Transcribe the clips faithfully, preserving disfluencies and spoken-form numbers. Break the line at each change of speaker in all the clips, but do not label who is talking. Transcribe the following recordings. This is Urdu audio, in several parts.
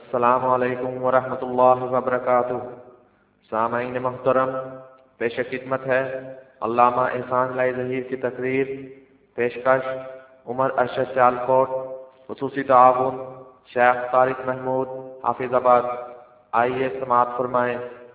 السلام علیکم ورحمۃ اللہ وبرکاتہ۔ سامعین محترم، پیش خدمت ہے علامہ احسان لائی ظہیر کی تقریر۔ پیشکش عمر ارشد سیالکوٹ، خصوصی تعاون شیخ طارق محمود حافظ آباد۔ آئیے سماعت فرمائیں۔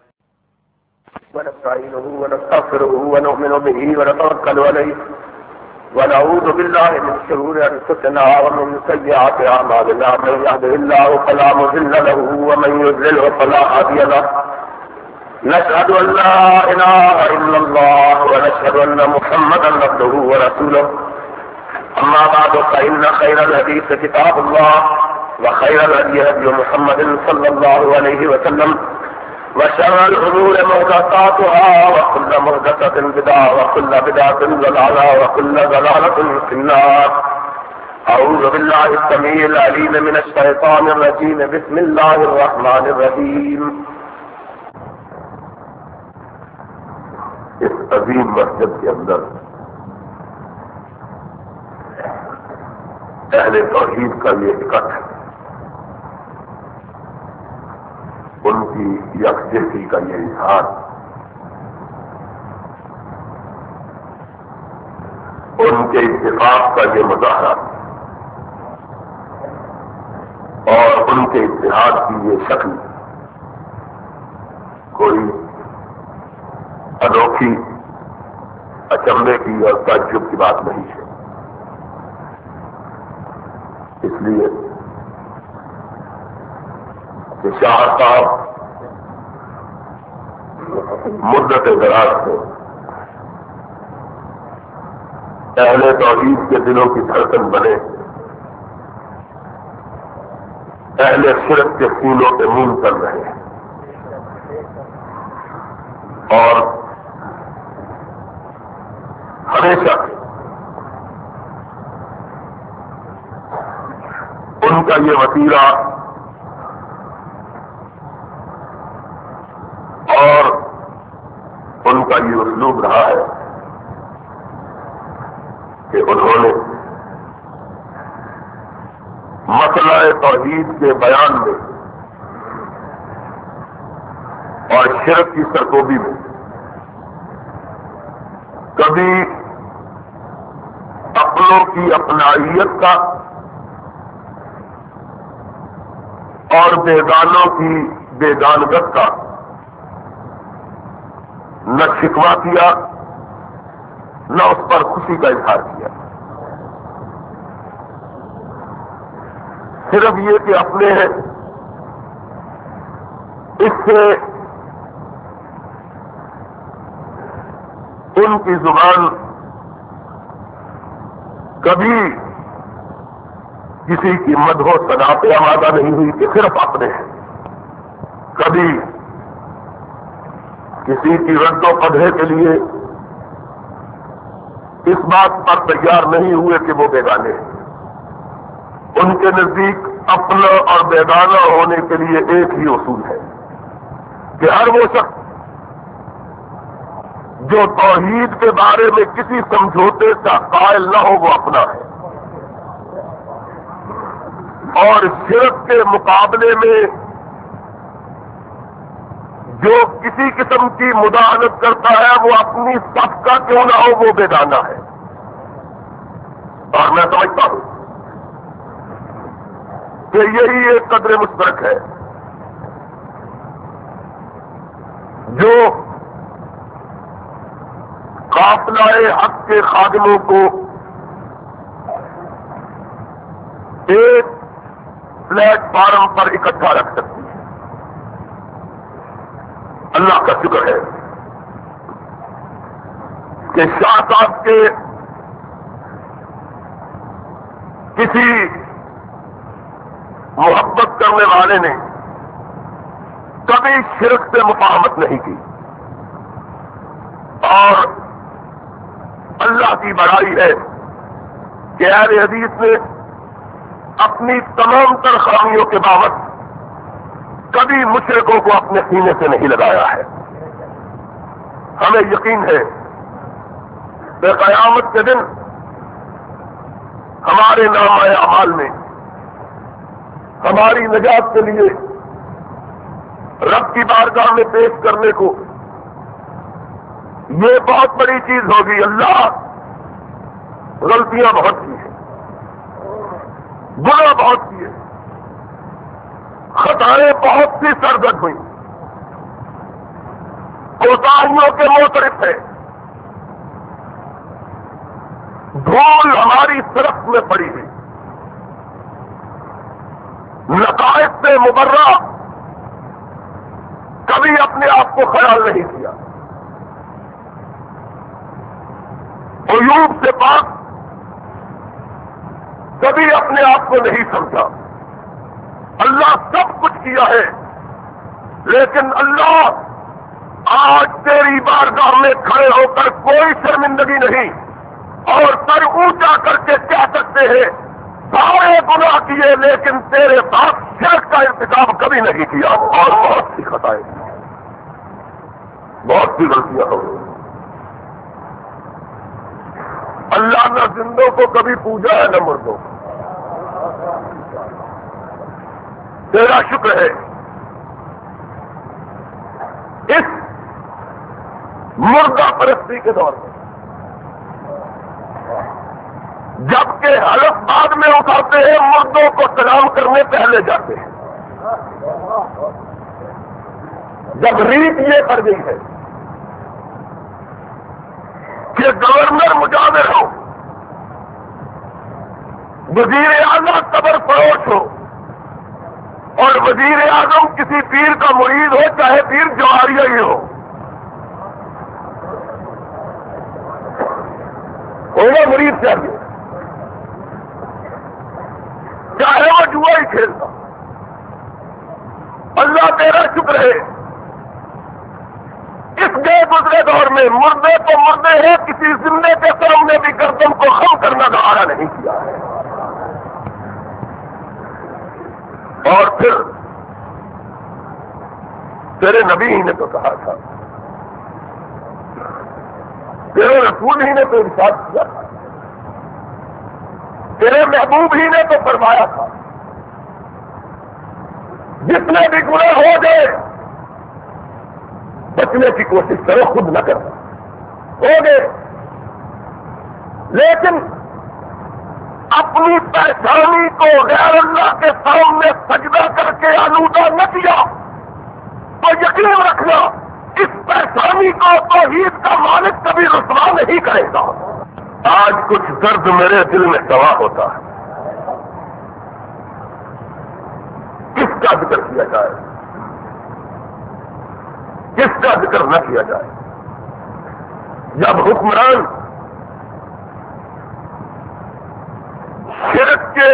ونستعينه ونستغفره ونؤمن به ونتوكل عليه ونعوذ بالله من شرور أنفسنا ومن سيئات أعمالنا، من يهده الله فلا مضل له ومن يضلل فلا هادي له. نشهد أن لا إله إلا الله ونشهد أن محمدا عبده ورسوله. أما بعد فإن خير الحديث كتاب الله وخير الهدي هدي محمد صلى الله عليه وسلم، وشر الأمور محدثاتها وكل محدثة بدعة وكل بدعة ضلالة وكل ضلالة في النار. أعوذ بالله السميع العليم من الشيطان الرجيم. بسم الله الرحمن الرحيم.
اس عظیم مسجد کے اندر اہل توحید کا یہ اکٹھ، ان کی یکجہتی کا یہ اظہار، ان کے اتفاق کا یہ مظاہرہ اور ان کے اتحاد کی یہ شکل کوئی انوکھی، اچنبے کی اور تعجب کی بات نہیں ہے۔ اس لیے کہ شاہ صاحب مدت دراز سے اہل توحید کے دلوں کی دھڑکن بنے، اہل شرک کے سینوں پہ مون کر رہے ہیں، اور ہمیشہ ان کا یہ وسیلہ اور ان کا یہ اسلوب رہا ہے کہ انہوں نے مسئلہ توحید کے بیان میں اور شرک کی سرکوبی میں کبھی اپنوں کی اپنائیت کا اور بیگانوں کی بیگانگت کا نہ شکوہ کیا، نہ اس پر خوشی کا اظہار کیا۔ صرف یہ کہ اپنے ہیں، اس سے ان کی زبان کبھی کسی کی مدح و ثنا پہ آمادہ نہیں ہوئی کہ صرف اپنے ہیں، کبھی کسی کی رد و قدح کے لیے اس بات پر تیار نہیں ہوئے کہ وہ بیگانے ہیں۔ ان کے نزدیک اپنا اور بیگانہ ہونے کے لیے ایک ہی اصول ہے کہ ہر وہ شخص جو توحید کے بارے میں کسی سمجھوتے کا قائل نہ ہو وہ اپنا ہے، اور شرک کے مقابلے میں جو کسی قسم کی مداحنت کرتا ہے وہ اپنی صف کا کیوں نہ ہو وہ بیگانہ ہے۔ اور میں سمجھتا ہوں کہ یہی ایک قدر مشترک ہے جو قافلہ حق کے خادموں کو ایک پلیٹ فارم پر اکٹھا رکھ سکتی ہے۔ اللہ کا شکر ہے کہ شاہ صاحب کے کسی محبت کرنے والے نے کبھی شرک سے مفاہمت نہیں کی، اور اللہ کی بڑائی ہے کہ اہل حدیث نے اپنی تمام تر خامیوں کے باوجود کبھی مشرکوں کو اپنے سینے سے نہیں لگایا ہے۔ ہمیں یقین ہے کہ قیامت کے دن ہمارے نامہ اعمال میں ہماری نجات کے لیے رب کی بارگاہ میں پیش کرنے کو، یہ بہت بڑی چیز ہوگی۔ اللہ غلطیاں بہت کی ہیں، گناہ بہت کیے، خطائیں بہت سی سرزد ہوئی، کوتاہیوں کے معترف ہے، دھول ہماری طرف میں پڑی ہوئی، نقائص سے مبرہ کبھی اپنے آپ کو خیال نہیں کیا، عیوب سے پاک کبھی اپنے آپ کو نہیں سمجھا۔ اللہ سب کچھ کیا ہے، لیکن اللہ آج تیری بارگاہ میں کھڑے ہو کر کوئی شرمندگی نہیں، اور سر اونچا کر کے کہہ سکتے ہیں سارے گناہ کیے لیکن تیرے ساتھ شرک کا ارتکاب کبھی نہیں کیا، اور بہت سی خطائیں، بہت سی غلطیاں ہو گئی۔ اللہ نہ زندوں کو کبھی پوجا ہے نہ مردوں کو۔ تیرا شکر ہے اس مردہ پرستی کے دور میں، جبکہ حلف بعد میں اٹھاتے ہیں، مردوں کو سلام کرنے پہلے جاتے ہیں۔ جب ریت یہ کر گئی ہے کہ گورنر مجاور ہو، وزیر اعظم قبر فروش ہو، اور وزیر اعظم کسی پیر کا مرید ہو، چاہے پیر جوہریہ ہی ہو، ہوگا مرید چاہیے، چاہے وہ جوا ہی کھیلتا۔ اللہ تیرا شکر ہے اس گئے گزرے دور میں مردے تو مردے ہیں، کسی زندے کے سامنے بھی گردن کو خم کرنا گوارا نہیں کیا ہے۔ اور پھر تیرے نبی ہی نے تو کہا تھا، تیرے رسول ہی نے تو ارشاد کیا تھا، تیرے محبوب ہی نے تو فرمایا تھا، جتنے بھی گناہ ہو گئے بچنے کی کوشش کرو، خود نہ کرو، ہو گئے، لیکن اپنی پہچانی کو غیر اللہ کے سامنے سجدہ کر کے آلودہ نہ کیا تو یقین رکھنا اس پہچانی کو توحید کا مالک کبھی رسوا نہیں کرے گا۔ آج کچھ درد میرے دل میں سوا ہوتا ہے، کس کا ذکر کیا جائے، کس کا ذکر نہ کیا جائے؟ جب حکمران شرک کے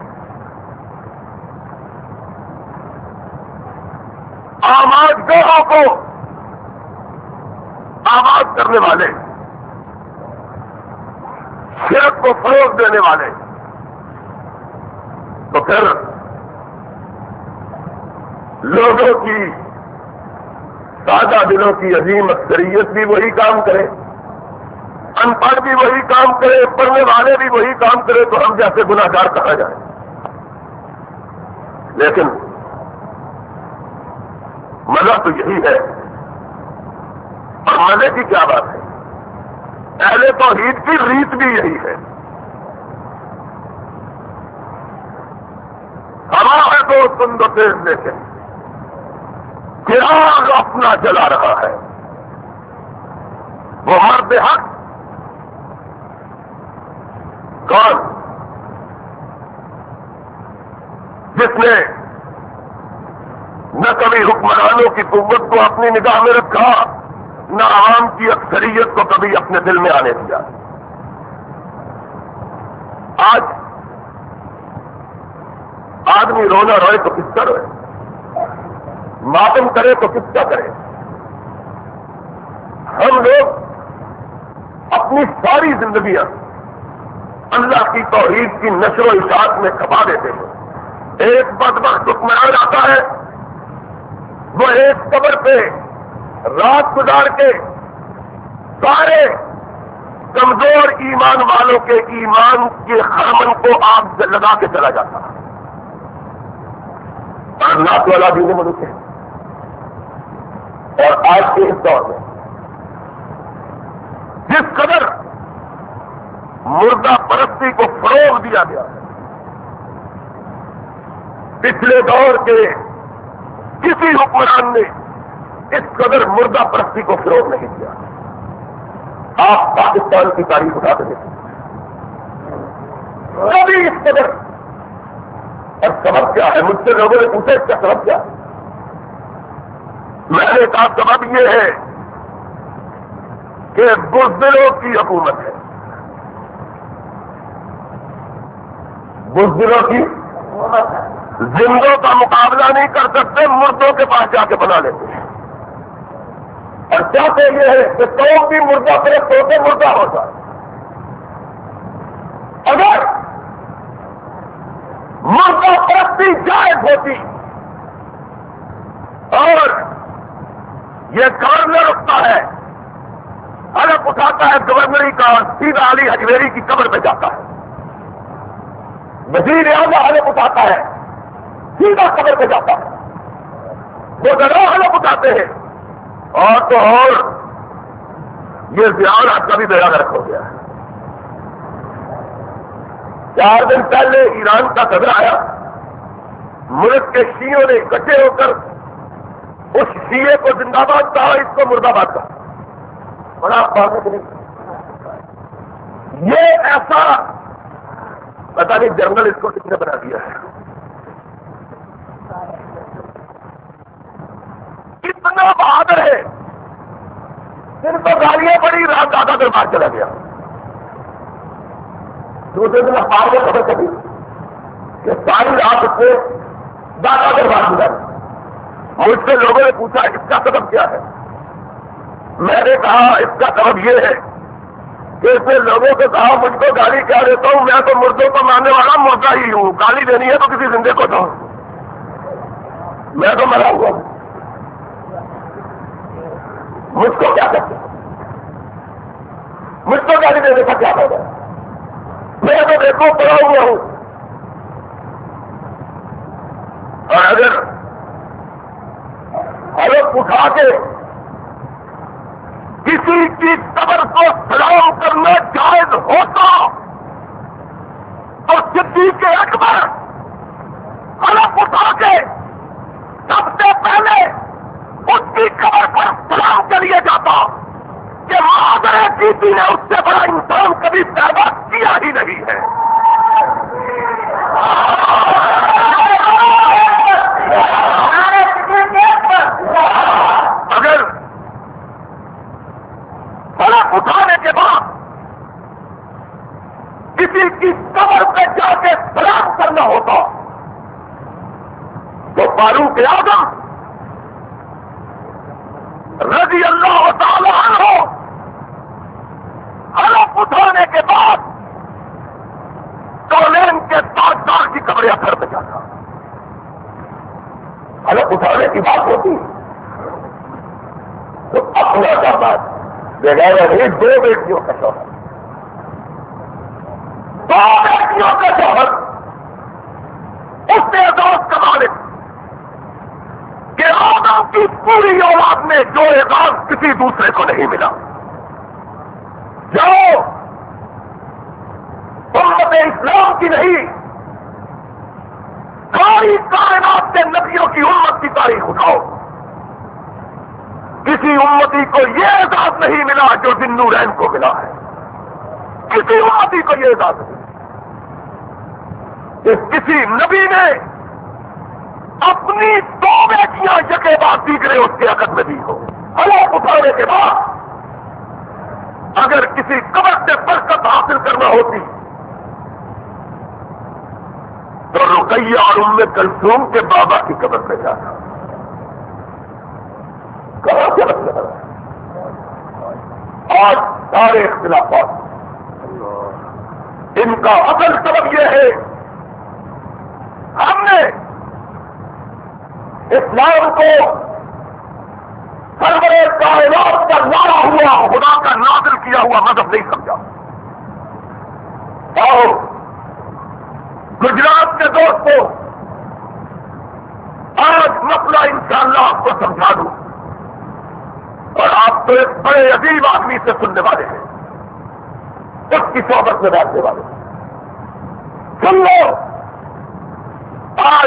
آماد گاہوں کو آباد کرنے والے، شرک کو فروغ دینے والے، تو پھر لوگوں کی، سادہ دلوں کی عظیم اکثریت بھی وہی کام کرے، ان پڑھ بھی وہی کام کرے، پڑھنے والے بھی وہی کام کرے، تو ہم جیسے گناہ گار کہا جائے۔ لیکن مزہ تو یہی ہے، اور مزے کی کیا بات ہے، اہل توحید کی ریت بھی یہی ہے۔ ہوا ہے تو تم دو تیز لیکن چراغ اپنا جلا رہا ہے، وہ مرد حق کون جس نے نہ کبھی حکمرانوں کی قوت کو اپنی نگاہ میں رکھا، نہ عوام کی اکثریت کو کبھی اپنے دل میں آنے دیا۔ آج آدمی رونا روئے تو کس کا روئے، ماتم کرے تو کس کا کرے؟ ہم لوگ اپنی ساری زندگیاں اللہ کی توحید کی نشر و اشاعت میں کھپا دیتے ہیں۔ ایک بدبخت حکمران آتا ہے، وہ ایک قبر پہ رات گزار کے سارے کمزور ایمان والوں کے ایمان کے خرمن کو آگ سے لگا کے چلا جاتا ہے۔ اور نعت والا دین ملک ہے. اور آج کے اس دور میں جس قدر مردہ پرستی کو فروغ دیا گیا ہے، پچھلے دور کے کسی حکمران نے اس قدر مردہ پرستی کو فروغ نہیں دیا. آپ پاکستان کی تاریخ اٹھا کے دیکھیں، کبھی اس قدر. اور سبب کیا ہے؟ مجھ سے لوگوں نے پوچھا اس کا سبب کیا ہے؟ میں نے کہا سبب یہ ہے کہ بزدلوں کی حکومت ہے. بزدلوں کی زندوں کا مقابلہ نہیں کر سکتے، مردوں کے پاس جا کے بنا لیتے ہیں. اور چاہتے یہ ہے کہ تو بھی مردہ پرست ہوتے مردہ ہوتا. اگر مردہ پرستی جائز ہوتی اور یہ گورنر اٹھتا ہے، حلف اٹھاتا ہے گورنری کا، سیدھا علی حجویری کی قبر پہ جاتا ہے. وزیر اعظم حلف اٹھاتا ہے، سیدھا قبر پہ جاتا ہے. وہ ذرا حلف اٹھاتے ہیں اور تو اور یہ زیارت کا بھی بیڑا غرق ہو گیا ہے. چار دن پہلے ایران کا صدر آیا، ملک کے شیعوں نے اکٹھے ہو کر اس شیعے کو زندہ باد کہا، اس کو مردہ باد کہا. بڑا بات نہیں. یہ ایسا پتہ نہیں جنرل اس کو کس نے بنا دیا ہے. اتنا بہادر ہے، دن کو گالیاں پڑی، رات دادا دربار چلا گیا. دوسرے دن اخبار میں خبر چلی کہ ساری رات اس سے دادا دربار ملا. مجھ سے لوگوں نے پوچھا اس کا سبب کیا ہے؟ میں نے کہا اس کا سبب یہ ہے کہ اس نے لوگوں سے کہا مجھ کو گالی کیا دیتا ہوں، میں تو مردوں کو ماننے والا مردہ ہی ہوں، گالی دینی ہے تو کسی زندے کو دو، میں تو مرا ہوا ہوں، مجھ کو کیا کرتے، مجھ کو گالی دینے کا کیا فائدہ؟ میں تو دیکھو پڑا ہوا ہوں. اور اگر حلف اٹھا کے کسی کی قبر کو سلام کرنا جائز ہوتا تو صدیق اکبر حلف اٹھا کے سب سے پہلے اس کی قبر پر سلام کریے جاتا کہ مادر جیتی نے اس سے بڑا انسان کبھی پیدا کیا ہی نہیں ہے. اگر حلف اٹھانے کے بعد کسی کی قبر پہ جا کے سلام کرنا ہوتا تو فاروق اعظم رضی اللہ تعالی عنہ حلف اٹھانے کے بعد کولین کے تاجدار کی قبر یا گھر پہ جاتا. حلف اٹھانے کی بات ہوتی تو اپنا کا بات بغیر نہیں، دو بیٹیوں کا شوہر، دو بیٹیوں کا شوہر اس نے اعزاز کا مالک کہ آدم کی پوری اولاد میں جو اعزاز کسی دوسرے کو نہیں ملا. جاؤ امت اسلام کی نہیں، ساری کائنات کے نبیوں کی امت کی تاریخ اٹھاؤ، کسی امتی کو یہ اعزاز نہیں ملا جو ذوالنورین کو ملا ہے. کسی امتی کو یہ اعزاز نہیں کہ کسی نبی نے اپنی دو بیٹیاں یکے بعد دیگرے اس کے عقد میں دی ہو. حلف اٹھانے کے بعد اگر کسی قبر سے برکت حاصل کرنا ہوتی تو رقیہ اور ام کلثوم کے بابا کی قبر پہ جاتا. کہاں سے مطلب آج سارے اختلافات ان کا اصل سبب یہ ہے ہم نے اسلام کو سرور کائنات کا لایا ہوا خدا کا نازل کیا ہوا مذہب نہیں سمجھا. اور گجرات کے دوستوں انشاءاللہ آپ کو سمجھا دوں، اور آپ تو ایک بڑے عجیب آدمی سے سننے والے ہیں، اس کی صحبت میں بیٹھنے والے ہیں۔ سن لو، آج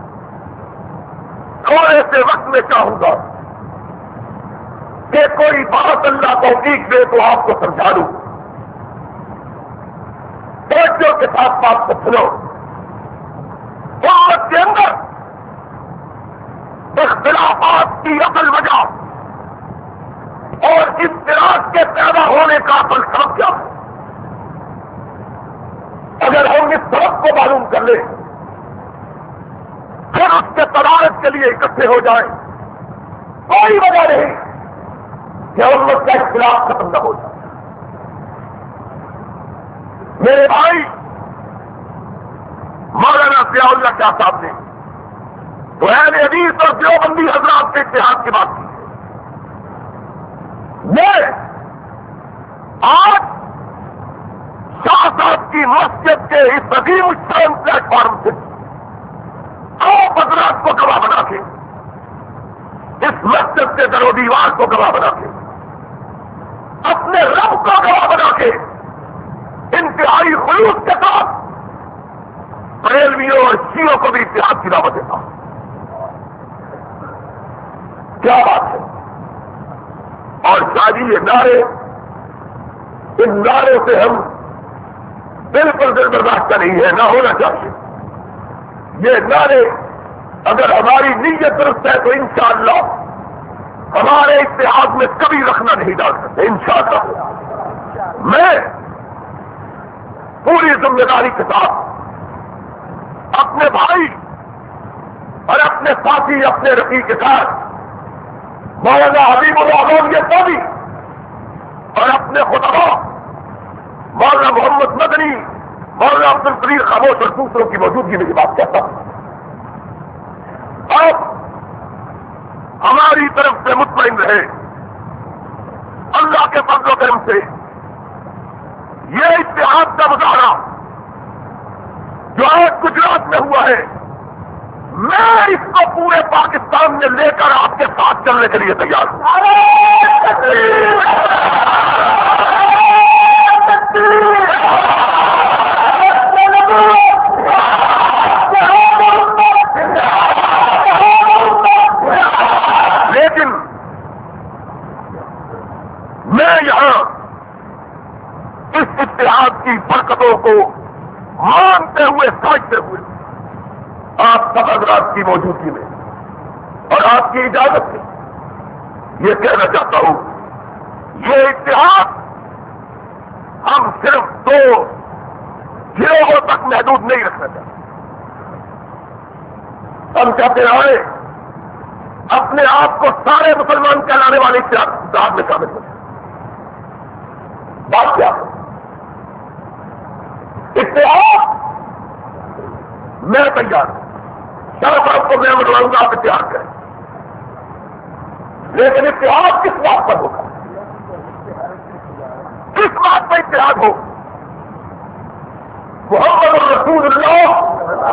تھوڑے سے وقت میں چاہوں گا کہ کوئی بات اللہ توفیق دے تو آپ کو سمجھا دوں۔ توجہ کے ساتھ بات کو سنو۔ امت کے اندر اختلافات کی اصل وجہ اور اختلاف کے پیدا ہونے کا اصل سبب کیا ہے؟ اگر ہم اس سبب کو معلوم کر لیں، پھر اس کے تدارک کے لیے اکٹھے ہو جائیں، کوئی وجہ نہیں کہ امت کا اختلاف ختم نہ ہو جائے۔ میرے بھائی مولانا ضیاء اللہ شاہ صاحب نے تو اہل حدیث اور دیوبندی حضرات کے اتحاد کی بات کی۔ میں آج شاہ صاحب کی مسجد کے اس عظیم الشان پلیٹ فارم سے آپ حضرات کو گواہ بنا کے، اس مسجد کے در و دیوار کو گواہ بنا کے، اپنے رب کو گواہ بنا کے، انتہائی خلوص کے ساتھ بریلویوں اور شیعوں کو بھی اتحاد کی دعوت دیتا ہوں۔ کیا بات ہے؟ اور شادی یہ نعرے، ان نعروں سے ہم بالکل دل برداشت نہیں ہے، نہ ہونا چاہیے۔ یہ نعرے اگر ہماری نیت درست ہے تو انشاءاللہ ہمارے اتحاد میں کبھی رکھنا نہیں ڈال سکتے انشاءاللہ۔ میں پوری ذمہ داری کے ساتھ اپنے بھائی اور اپنے ساتھی، اپنے رفیق کے ساتھ مولانا حبیب الرحمان یہ سبھی اور اپنے خطبہ مولانا محمد مدنی، مولانا عبد القدیر خاموش اور دوسروں کی موجودگی میں یہ بات کہتا ہوں۔ اب ہماری طرف سے مطمئن رہے، اللہ کے فضل و کرم سے یہ اتحاد کا مظاہرہ جو آج گجرات میں ہوا ہے، میں اس کو پورے پاکستان میں لے کر آپ کے ساتھ چلنے کے لیے تیار ہوں۔ لیکن میں یہاں اس اتحاد کی برکتوں کو مانتے ہوئے، سمجھتے ہوئے آپ سب حضرات کی موجودگی میں اور آپ کی اجازت سے یہ کہنا چاہتا ہوں، یہ اتحاد ہم صرف دو گروہوں تک محدود نہیں رکھنا چاہتے۔ ہم چاہتے ہیں اپنے آپ کو سارے مسلمان کہلانے والے اتحاد میں شامل کریں۔ بات کیا ہے؟ اتحاد میں تیار ہوں، شاہ صاحب کو میں بتلاؤں گا آپ اتحاد کریں، لیکن اتحاد کس بات پر ہوگا؟ کس بات پر اتحاد ہو؟ محمد رسول اللہ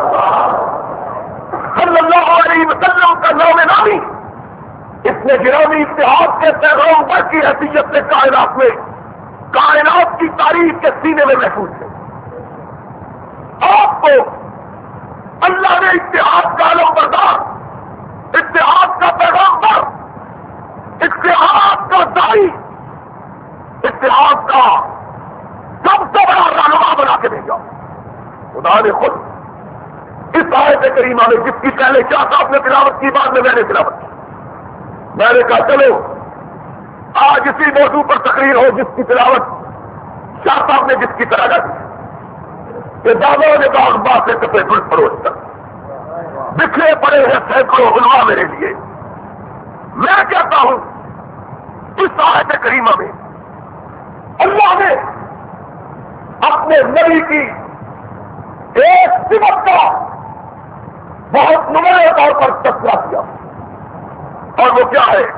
صلی اللہ علیہ وسلم کا نام نامی، اس نے گرامی اتحاد کے پیغمبر کی حیثیت سے کائنات میں، کائنات کی تاریخ کے سینے میں محفوظ ہے۔ آپ کو اللہ نے اتحاد کا علم بردار، اتحاد کا پیغمبر، اتحاد کا داعی، اتحاد کا سب سے بڑا رہنما بنا کے بھیجا۔ خدا نے خود اس آیت کریمہ میں، جس کی پہلے شاہ صاحب نے تلاوت کی، بعد میں میں نے تلاوت کی، میں نے کہا چلو آج اسی موضوع پر تقریر ہو جس کی تلاوت شاہ صاحب نے جس کی طرح کی کہ دادا نے کہا اخبار سے کپڑے گل فروش کر بکھرے پڑے ہیں سینکڑوں علماء میرے لیے۔ میں کہتا ہوں اس آیت کریمہ میں اللہ نے اپنے نبی کی ایک صفت کا بہت نمایاں طور پر تذکرہ کیا، اور وہ کیا ہے؟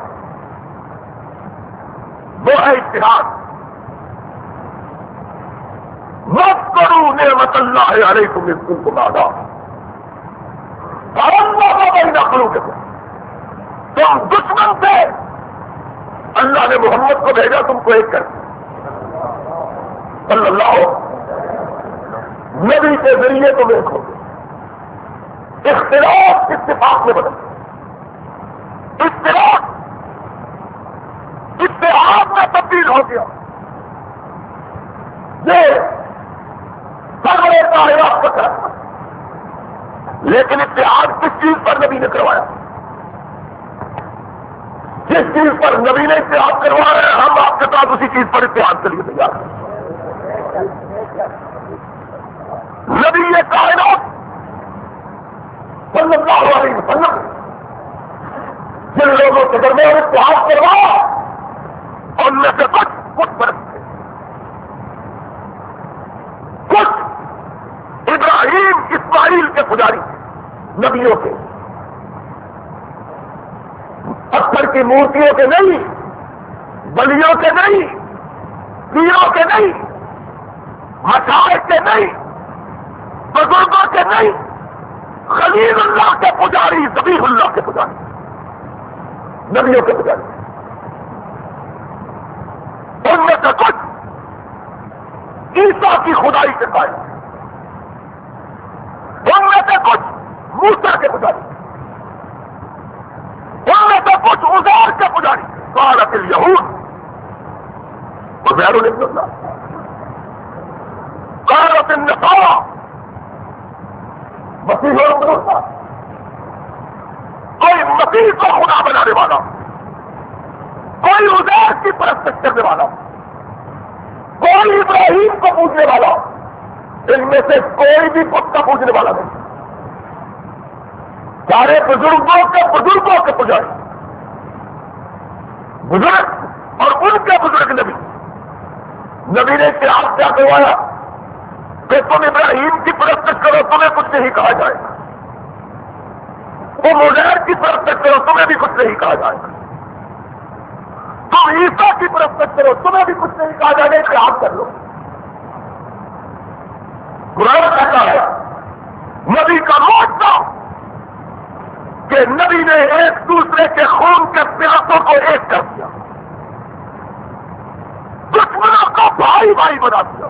وہ ہے اتحاد۔ واذکروا نعمت اللہ علیکم اذ کنتم اعداء فألف بین قلوبکم تم دشمن تھے، اللہ نے محمد کو بھیجا تم کو ایک کر صلی اللہ نبی کے ذریعے تم ایک ہو گئے، اختلاف اتفاق میں بدل گیا، اختلاف اتحاد میں تبدیل ہو گیا۔ یہ سرورے کائنات کا کرم، لیکن اتحاد کس چیز پر نبی نے کروایا؟ جس چیز پر نبی نے اتحاد کروایا ہے ہم آپ کے ساتھ اسی چیز پر اتحاد کے لیے تیار ہیں۔ نبی یہ کائنات صلی اللہ علیہ وسلم جن لوگوں کے درمیان اتحاد کروایا ان میں سے کچھ کچھ فرق تھے، کچھ ابراہیم اسماعیل کے پجاری نبیوں کے، پتھر کی مورتیوں کے نہیں، بلیوں کے نہیں، پیروں کے نہیں، مشائخ کے نہیں، بزرگوں کے نہیں، خلیل اللہ کے پجاری، ذبیح اللہ کے پجاری، نبیوں کے پجاری۔ ان میں سے کچھ عیسیٰ کی خدائی کے قائل، ان میں سے کچھ موسیٰ کے پجاری، ان میں سے کچھ عزیر کے پجاری، قالت الیہود عزیر ابن اللہ، قالت النصارى مسیح ابن اللہ۔ کوئی مسیح کو خدا بنانے والا، کوئی عزیر کی پرستش کرنے والا، کوئی ابراہیم کو پوجنے والا، ان میں سے کوئی بھی خود کا پوجنے والا نہیں، سارے بزرگوں کے بزرگوں کے پجاری، بزرگ اور ان کے بزرگ نبی۔ نبی نے اتحاد کیا کروایا کہ تم ابراہیم کی پرستش کرو تمہیں کچھ نہیں کہا جائے گا، تم عزیر کی پرستش کرو تمہیں بھی کچھ نہیں کہا جائے گا، تم عیسیٰ کی پرستش کرو تمہیں بھی کچھ نہیں کہا جائے گا، اتحاد کر لو۔ قرآن کہتا ہے نبی کا معجزہ کہ نبی نے ایک دوسرے کے خون کے پیاسوں کو ایک کر دیا، دشمنوں کو بھائی بھائی بنا دیا،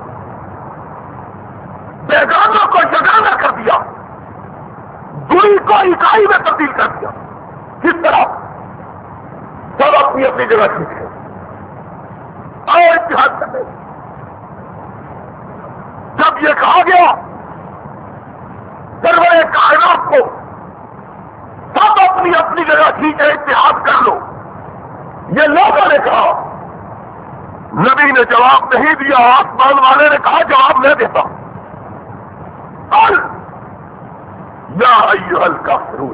بیگانوں کو یگانہ کر دیا، دوری کو اکائی میں تبدیل کر دیا۔ کس طرح؟ سب اپنی اپنی جگہ ٹھیک ہے اور اتحاد کرتے۔ جب یہ کہا گیا سرور کائنات کو سب اپنی اپنی جگہ ٹھیک ہے اتحاد کر لو، یہ لوگوں نے کہا، نبی نے جواب نہیں دیا، آسمان والے نے کہا جواب میں دیتا ہوں۔ قل یا ایھا الکافرون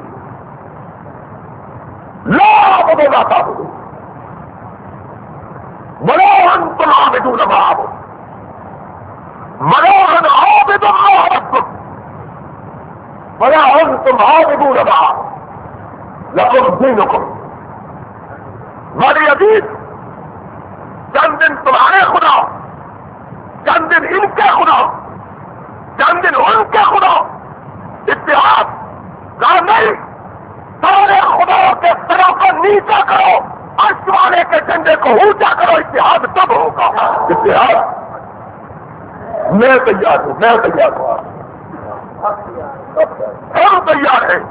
لا اعبد ما تعبدون ولا انتم عابدون ما اعبد ولا انا عابد ما عبدتم ولا انتم عابدون ما اعبد لکم دینکم ولی عزیز، چند دن تمہارے خدا، چند دن ان کے خدا، چند دن ان کے خدا، اتحاد کر نہیں، سارے خداؤں کے سروں کو نیچا کرو، عرش والے کے جھنڈے کو اونچا کرو، اتحاد تب ہوگا۔ اتحاد میں تیار ہوں، میں تیار ہوں، ہم تیار ہیں۔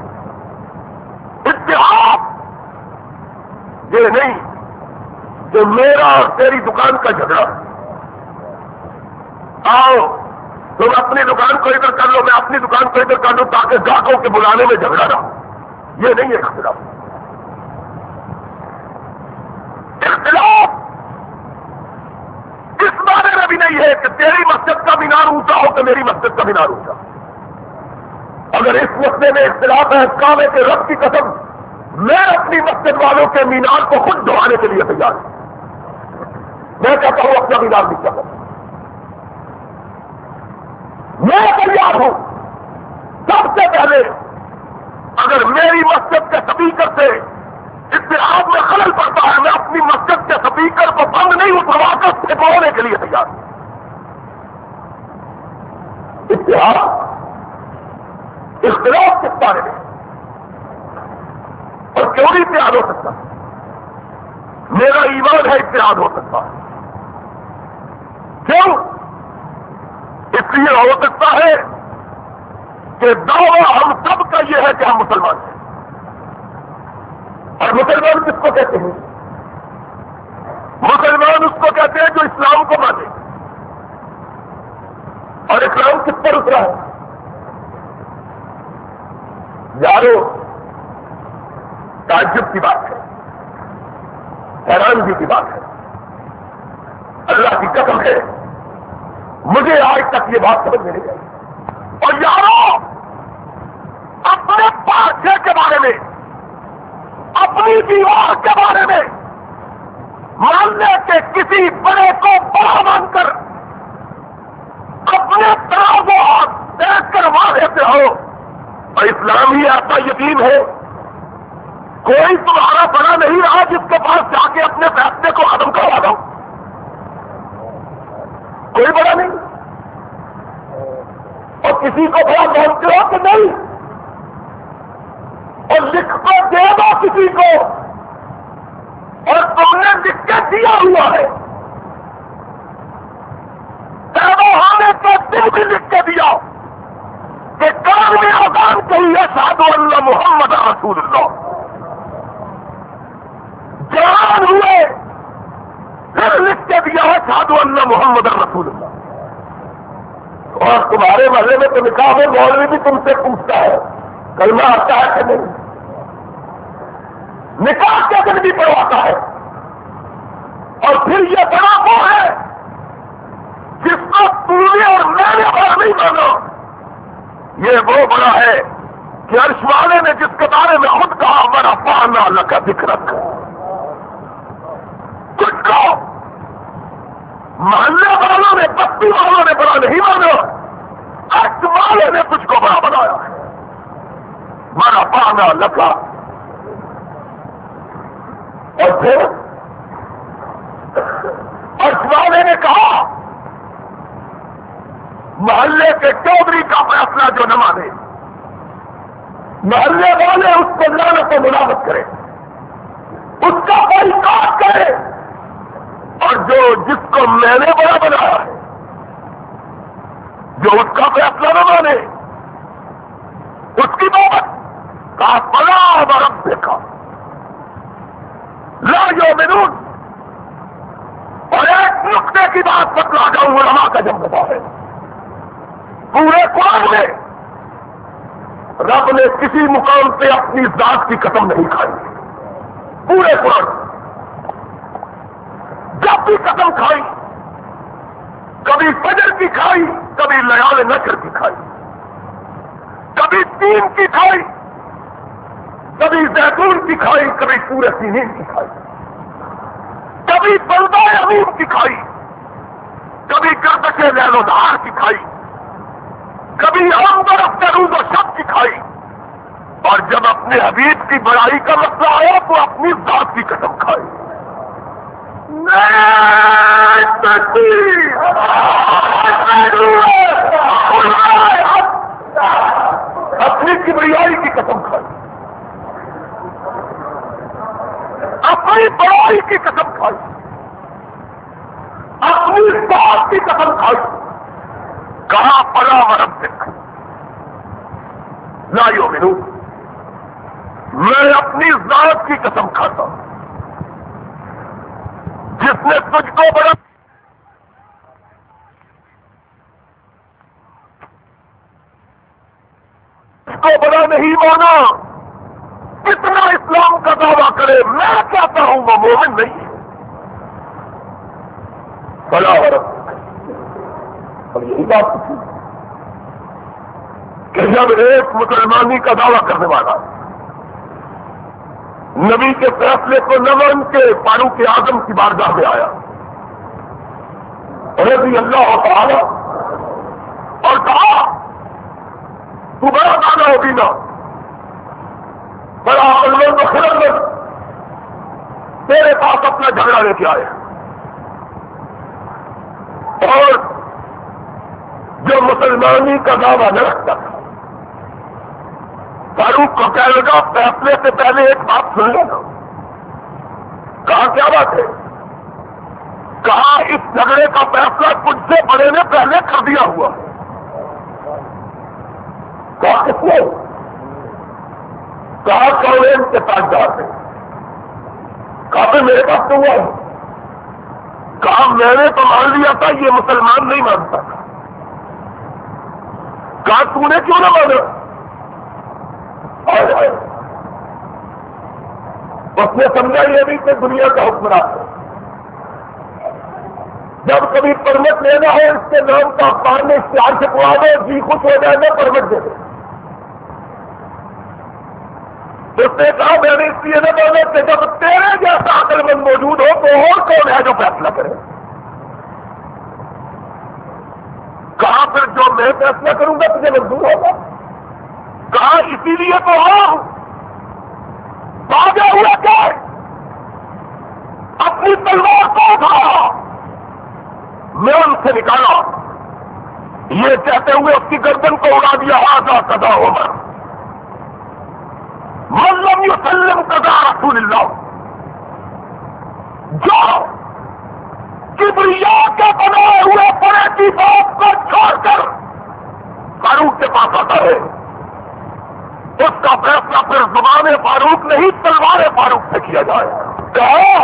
اتحاد یہ نہیں کہ میرا اور تیری دکان کا جھگڑا، آؤ تم اپنی دکان کو ادھر کر لو، میں اپنی دکان کو ادھر کر لوں تاکہ گاہکوں کے بلانے میں جھگڑا نہ ہو، یہ نہیں ہے اختلاف۔ اختلاف اس بارے میں بھی نہیں ہے کہ تیری مسجد کا مینار اونچا ہو کہ میری مسجد کا مینار اونچا۔ اگر اس مسئلے میں اختلاف ہے، کعبے کے رب کی قسم میں اپنی مسجد والوں کے مینار کو خود ڈھوانے کے لیے تیار ہوں۔ میں کہتا ہوں اپنا مینار بھی کروں، میں تیار ہوں۔ سب سے پہلے اگر میری مسجد کے سپیکر سے اتحاد میں خلل پڑتا ہے، میں اپنی مسجد کے سپیکر کو بند نہیں اتروا کر پھینکنے کے لیے تیار ہوں۔ اتحاد اختلاف کس بارے میں؟ اور کیوں نہیں اتحاد ہو سکتا؟ میرا ایمان ہے اتحاد ہو سکتا ہے. کیوں؟ اس لیے ہو سکتا ہے کہ دعویٰ ہم سب کا یہ ہے کہ ہم مسلمان ہیں. اور مسلمان کس کو کہتے ہیں؟ مسلمان اس کو کہتے ہیں جو اسلام کو مانے. اور اسلام کس پر اترا ہے؟ یارو تعجب کی بات ہے، حیرانگی کی بات ہے. اللہ کی قسم ہے مجھے آج تک یہ بات سمجھ میں نہیں آئی. اور یارو اپنے پارچے کے بارے میں، اپنی دیوار کے بارے میں ماننے کے کسی بڑے کو بڑا مان کر اپنے تنازعات دیکھ کر واضح سے ہو. اور اسلام ہی ایسا یقین ہے کوئی تمہارا بڑا نہیں رہا جس کے پاس جا کے اپنے فیصلے کو ختم کروا دو. کوئی بڑا نہیں. اور کسی کو بڑا مانتے ہو کہ نہیں؟ اور لکھ کو دے دو کسی کو، اور تم نے لکھ کے دیا ہوا ہے. ہونے کے دن بھی لکھ کے دیا کہ کام میں اذان کہی ہے اشہد ان محمد رسول اللہ. جوان ہوئے پھر لکھ کے دیا ہے اشہد ان محمد رسول اللہ. اور تمہارے محلے میں تو نکاح میں مولوی بھی تم سے پوچھتا ہے کلمہ آتا ہے کہ نہیں، نکاح کے دن بھی پڑھواتا ہے. اور پھر یہ بڑا وہ ہے جس کو تم نے اور میں نے بڑا نہیں مانا. یہ وہ بڑا ہے کہ عرش والے نے جس کے بارے میں خود کہا ہمارا پانا اللہ کا ذکر رکھا. کچھ کو محلے والوں نے، بستی والوں نے بڑا نہیں مانا، عرش والے نے کچھ کو بڑا بنایا ہے. ہمارا پانا لکھا. اور پھر عرش والے نے کہا محلے کے چودھری کا فیصلہ جو نہ مانے، محلے والے اس کو لعنت و ملامت کرے، اس کا بائیکاٹ کرے. اور جو جس کو میں نے بڑا بنایا ہے، جو اس کا فیصلہ نہ مانے، اس کی بات کا بلا برف دیکھا لا یؤمنون. اور ایک نقطے کی بات بتلا جاؤں علماء کا جب بتا ہے پورے قرآن میں رب نے کسی مقام پہ اپنی ذات کی قسم نہیں کھائی. پورے قرآن جب بھی قسم کھائی، کبھی فجر کی کھائی، کبھی لیال نشر کی کھائی، کبھی تین کی کھائی، کبھی زیتون کی کھائی، کبھی پورے سنین کی کھائی، کبھی بلدہ امین کی کھائی، کبھی گردش لیل و نہار کی کھائی، کبھی عام برف کے روز و شب کی کھائی. اور جب اپنے حبیب کی بڑائی کا مسئلہ آیا تو اپنی ذات کی قسم کھائی. اپنی کبریائی کی قسم کھائی، اپنی بڑائی کی قسم کھائی، اپنی ذات کی قسم کھائی. کہاں پڑا ورب دیکھ لا یؤمنون. میں اپنی ذات کی قسم کھاتا ہوں جس نے تجھ کو بڑا تجھ کو بڑا نہیں مانا. کتنا اسلام کا دعویٰ کرے، میں کہتا ہوں وہ مومن نہیں ہے. بڑا ورب. اور یہی بات تھی کہ جب ایک مسلمانی کا دعویٰ کرنے والا نبی کے فیصلے کو نہ مان کے فاروق اعظم کی بارگاہ میں آیا رضی اللہ تعالی اور کہا تو بڑا دانا ہوگی نا، بڑا عقلمند و خردمند، تیرے پاس اپنا جھگڑا لے کے آئے اور جو مسلمانی کا دعویٰ نہ رکھتا تھا فاروق کو کہہ لگا فیصلے سے پہلے ایک بات سن لینا. کہا کیا بات ہے؟ کہا اس جھگڑے کا فیصلہ کچھ سے بڑے نے پہلے کر دیا ہوا. کہا کس نے؟ کہا کالین کے تاجدار نے. کہا پھر میرے پاس تو ہوا ہے. کہا میں نے تو مان لیا تھا یہ مسلمان نہیں مانتا تھا. کہا تو نے کیوں نہ مانا؟ اس نے سمجھا یہ بھی کہ دنیا کا حکمران ہے. جب کبھی پرمٹ لینا ہے اس کے نام کا اخبار میں اشتہار چھپوا دو, جی خوش ہو جائے گا پرمٹ دے دو. اس نے کہا میں نے اس لیے نہ مانا کہ جب تیرے جیسا عقل مند موجود ہو تو اور کون ہے جو فیصلہ کرے؟ کہا پھر جو میں فیصلہ کروں گا تجھے منظور ہوگا؟ کہا اسی لیے تو ہوں بھاگے ہوئے کیا اپنی تلوار کو اٹھایا, میں ان سے نکالا, یہ کہتے ہوئے اس کی گردن کو اڑا دیا آزا قضا عمر من لم یسلم قضا رسول اللہ. جو کبریا کے بنائے ہوئے بڑے کی بات کو چھوڑ کر فاروق کے پاس آتا ہے اس کا فیصلہ پھر زبان فاروق نہیں تلوار فاروق سے کیا جائے. کہا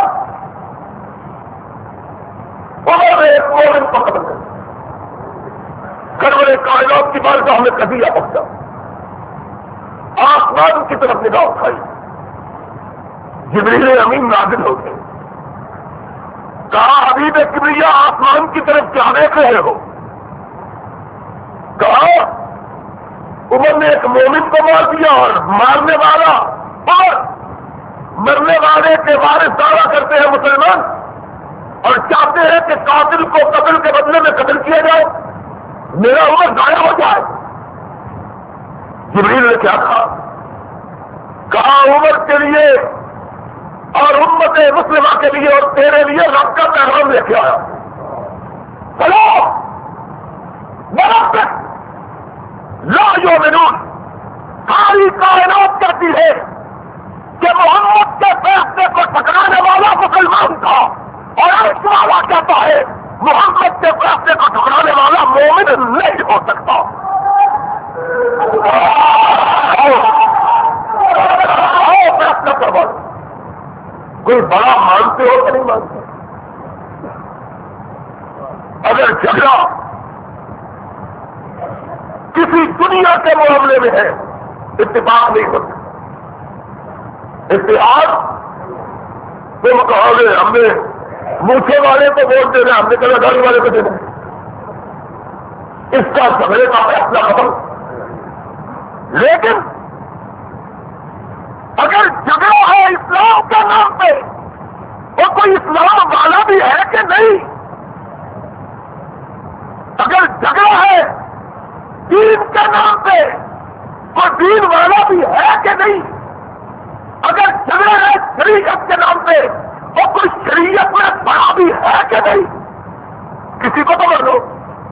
انہوں نے ایک مومن کو قتل کر سرور کائنات کی بارگاہ میں قضیہ پہنچا, آسمان کی طرف نگاہ اٹھائی, جبریل امین نازل ہو گئے. کہا حبیب کبریا آسمان کی طرف کیا دیکھ رہے ہو؟ کہا عمر نے ایک مومن کو مار دیا اور مارنے والا اور مرنے والے کے وارث دعویٰ کرتے ہیں مسلمان اور چاہتے ہیں کہ قاتل کو قتل کے بدلے میں قتل کیا جائے, میرا عمر ضائع ہو جائے. جبریل نے کیا کہا؟ کہا عمر کے لیے اور امت مسلمہ کے لیے اور تیرے لیے رب کا پیغام لے کے آیا. چلو برابر لا یؤمنون, ساری کائنات کہتی ہے کہ محمد کے فیصلے کو ٹکرانے والا مسلمان تھا, اور عرش والا کہتا ہے محمد کے فیصلے کو ٹکرانے والا مومن نہیں ہو سکتا. آؤ فیصلہ کرو. کوئی بڑا مانتے ہو کہ نہیں مانتے؟ اگر جھگڑا کسی دنیا کے معاملے میں ہے اتفاق نہیں ہوتا. اتحاد تم کہو گے ہم نے موچے والے کو ووٹ دینا, ہم نے کہا گاڑی والے کو دینا, اس کا جھگڑے کا فیصلہ ختم. لیکن اگر جھگڑا ہے اسلام کے نام پہ, وہ کوئی اسلام والا بھی ہے کہ نہیں؟ اگر جھگڑا ہے دین کے نام پہ, وہ دین والا بھی ہے کہ نہیں؟ اگر جھگڑا ہے شریعت کے نام پہ, وہ کوئی شریعت میں بڑا بھی ہے کہ نہیں؟ کسی کو تو مر دو.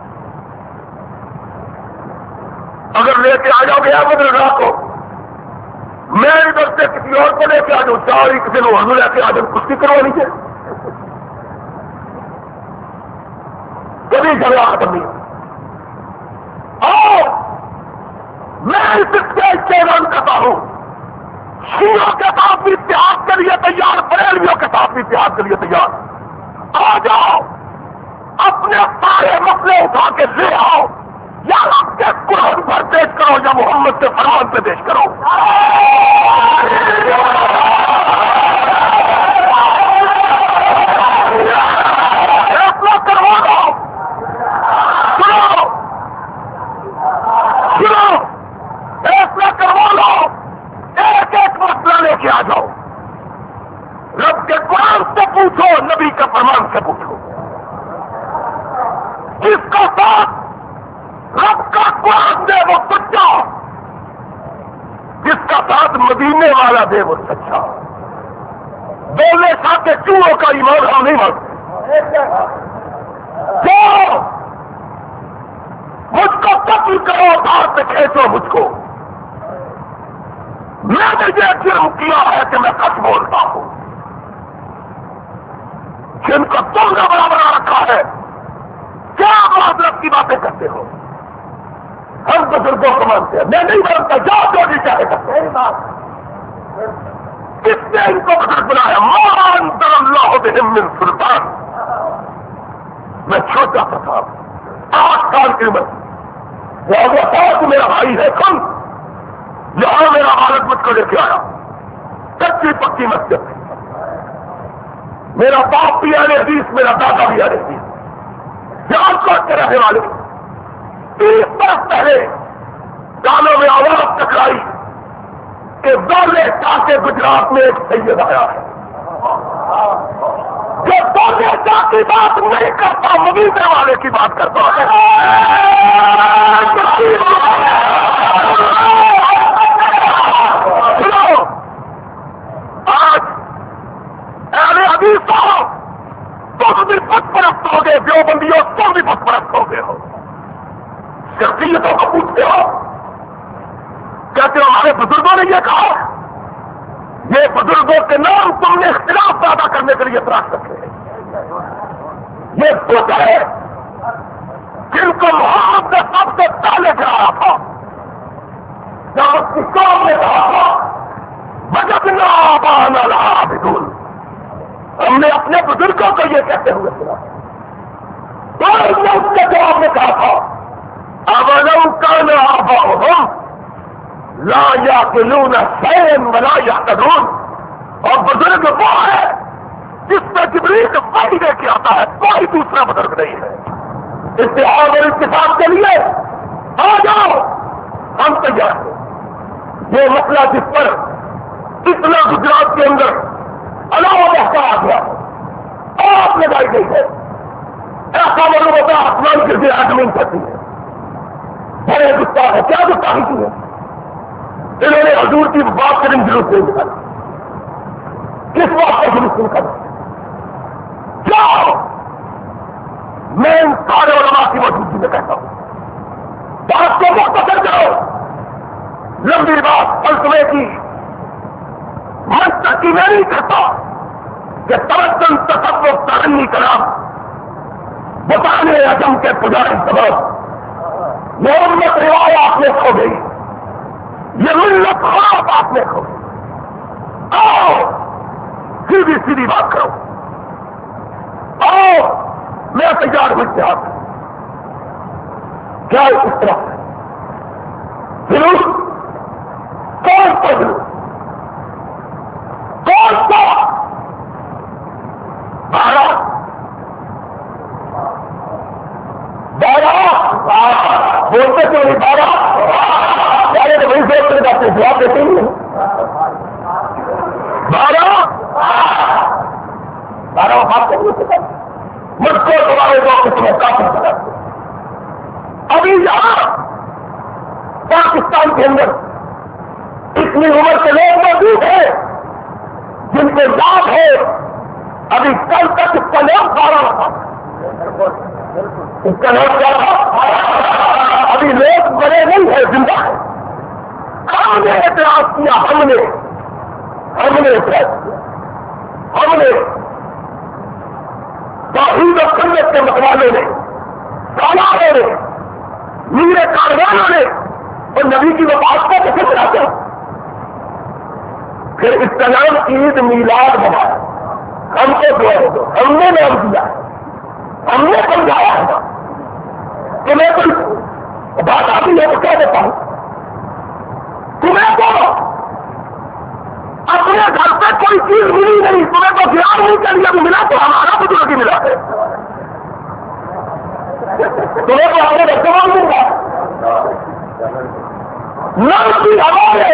اگر لے کے آ جاؤ گے احمد رضا کو, میں ادھر سے کسی اور کو لے کے آ جاؤں, چار ہی کسی نے وضو لے کے آ جاؤں, کچھ کروا لیجیے, کبھی جھگڑا ختم نہیں. اور میں اس اسٹیج سے اعلان کرتا ہوں, شیعوں کے ساتھ بھی اتحاد کے لیے تیار, بریلویوں کے ساتھ بھی اتحاد کے لیے تیار. آ جاؤ, اپنے سارے مسئلے اٹھا کے لے آؤ, یا آپ کے قرآن پر پیش کرو یا محمد کے فرمان پہ پیش کرو. فیصلہ کروا دو, سنو سنو فیصلہ کروا لو. ایک ایک مسئلہ لے کے آ جاؤ, رب کے قرآن سے پوچھو, نبی کے فرمان سے پوچھو. جس کا ساتھ رب کا قرآن دے وہ سچا, جس کا ساتھ مدینے والا دے وہ سچا. بولے تھا کہ چوہوں کا ایمان ہم نہیں مانتے. جو مجھ کو قتل کرو, دھار پہ کھینچو مجھ کو, میں نے یہ جرم کیا ہے کہ میں سچ بولتا ہوں. جن کو تم نے بڑا بنا رکھا ہے کیا معذرت کی باتیں کرتے ہو؟ ہم بزرگوں کو مانتے ہیں. میں نہیں مانتا. جاؤ جو بھی چاہے کرتے ہیں. کس نے ان کو بزرگ بنایا؟ ما انزل اللہ بہم من سلطان. میں چھوٹا سا تھا, آٹھ سال کی عمر. وہ میرا بھائی ہے کون یہاں میرا حالت مجھ کو لے کے آیا. کچی پکی مسجد. میرا باپ بھی آنے حدیث, میرا دادا بھی آنے حدیث. جان کوٹ کے رہنے والے. تیس برس پہلے کانوں میں آواز ٹکرائی کہ دولے کا کے گجرات میں ایک سید آیا ہے جو دولے کا کی بات نہیں کرتا, مدینے والے کی بات کرتا ہے. سنو, آج اہل حدیث ہو تم بھی بت پرست ہو گئے, دیوبندیوں تم بھی بت پرست ہو گئے ہو. شخصیتوں کو پوچھتے ہو, کہتے ہو ہمارے بزرگوں نے یہ کہا. یہ بزرگوں کے نام تم نے اختلاف پیدا کرنے کے لیے تلاش رکھے ہیں. یہ سوچا ہے جن کو محمد نے سب سے پہلے گرایا تھا, جب اس کی قوم نے کہا تھا وجدنا آباءنا لہا عابدون, ہم نے اپنے بزرگوں کو یہ کہتے ہوئے سنا. تو اس نے اس کے جواب میں کہا تھا اولو کان آباؤہم لا یعقلون شیئا ولا یہتدون. اور بزرگ وہ ہے جس سے جبریل وحی لے کے آتا ہے, کوئی دوسرا بزرگ نہیں ہے. اتحاد اور اتفاق کے لیے آ جاؤ, ہم تیار ہیں. یہ مسئلہ جس پر اتنا گجرات کے اندر علاوہ کہا گیا آپ لگائی گئی ہے, ایسا معلوم ہوتا آسمان کے لیے آدمی کرتی ہے. بڑے گستاخ ہے. کیا گستاخی کی ہے انہوں نے حضور کی بات کریں جلوس نہیں نکالا. کس بات کا جلوس نکالا؟ جاؤ, میں ان سارے علماء کی موجودگی میں کہتا ہوں بات کو مختصر کرو. لمبی بات فلسفے کی منطق کی میں نہیں کرتا کہ ترقن تصوف ترنی کلام بتانے عجم کے پجاری سبب یہ امت روایت آپ نے کھو گئی, یہ ملت خواب آپ نے کھو گئی. آؤ سیدھی سیدھی بات کرو. آؤ میں تیار ہوں سے آپ کیا اس طرح ضرور کون سا ضرور کون سا بارہ بارہ بولتے کیوں نہیں؟ بارہ یار تو وہی سوچ کر جاتے جواب دیتے ہی بارہ بارہ بات کریں مجھ کو تمہارے دوست میں کافی پتا. ابھی یہاں پاکستان کے اندر اتنی عمر کے لوگ موجود ہیں جن کو یاد ہے ابھی کل تک اس کا نام بارہ تھا. اس کا نام کیا تھا؟ ابھی لوگ بڑے نہیں ہے, زندہ ہے. ہم نے اعتراض کیا, ہم نے ہم نے اعتراض کیا, ہم نے توحید و سنت کے متوالوں نے, سالاروں نے, میرے کاروانوں نے اور نبی کی وفات کو کیسے چلاتے ہیں؟ پھر اس کا نام عید میلاد بنایا. ہم کو دعا دو, ہم نے نام دیا, ہم نے سمجھایا ہے. تمہیں کوئی بات آتی ہے تو کیا دیتا ہوں تمہیں تو اپنے گھر پہ کوئی چیز ملی نہیں, تمہیں تو گرام نہیں کے لیے بھی ملا تو ہمارا بزرگ ہی ملا ہے. تمہیں تو اپنے گھر سے مل گا نام بھی ہمارے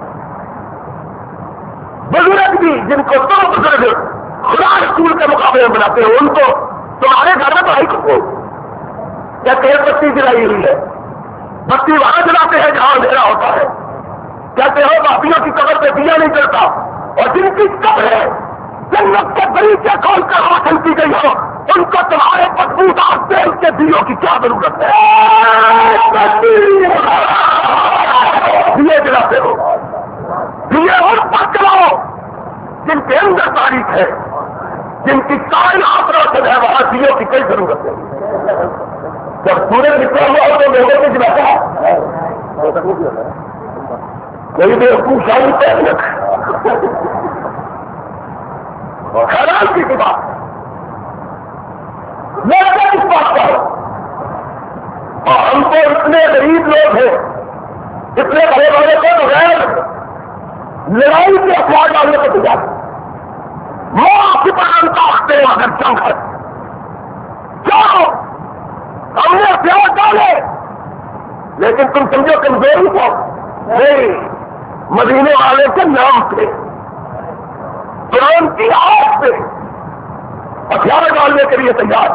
بزرگ بھی جن کو تم بزرگ خدا رسول کے مقابلے میں بناتے ہو, ان کو تمہارے گھر میں تو آئی کو کہتے ہیں بتی جلائی ہوئی ہے. بتی وہاں جلاتے ہیں جہاں اندھیرا ہوتا ہے. کہتے ہو باپیوں کی قبر پہ دیا نہیں جلتا, اور جن کی قبر ہے جنت کے بریچے کھول کر روشن کی گئی ہو, ان کو تمہارے بدبودار تیل کے دیوں کی کیا ضرورت ہے؟ دیے جلاتے ہو. دیے ان پر چلاؤ جن کے اندر تاریخ ہے، جن کی کائنات روشن ہے، وہاں دیوں کی کوئی ضرورت نہیں۔ جب سورج نکلا ہوا ہو تو لوگوں کو جلاتا ہے، کوئی بھی حکومت شاہی پہ حیران کی بات میں اس بات کا ہوں۔ اور ہم کو اتنے غریب لوگ ہیں، اتنے بڑے بڑے کو بغیر لڑائی کے افواہ ڈالنے کو تیار موت کی پران تاختے ہیں اگر جنگ ہے کیوں ہم نے ہتھیار ڈالے، لیکن تم سمجھو کمزوری کو نہیں، مدینے والے کے نام پہ قرآن کی آواز پہ ہتھیار ڈالنے کے لیے تیار۔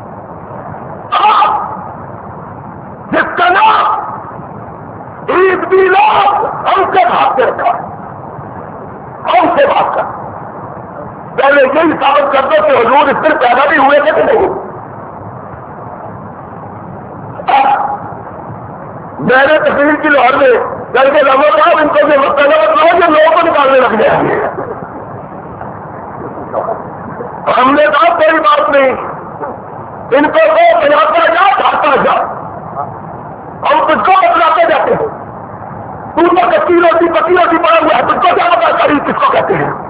آپ جس کا نام عید بھی لوگ ہم سے بھاگتے رکھا، ہم سے بات کر پہلے یہی ثابت کر دو کہ حضور اس دن پیدا بھی ہوئے تھے کہ نہیں۔ میں نے تقریر کی لاہور میں کل کے لمبا صاحب ان کو جو مسئلہ بتاؤ جو لوگوں کو نکالنے لگ جائیں گے، ہم نے کہا کوئی بات نہیں، ان کو تو بناتا جا کھاتا جا، ہم تجھ کو بتلاتے جاتے ہیں، تو تو کچی روٹی پکی روٹی پڑا ہوا ہے، تجھ کو کیا پتا کری کس کو کہتے ہیں۔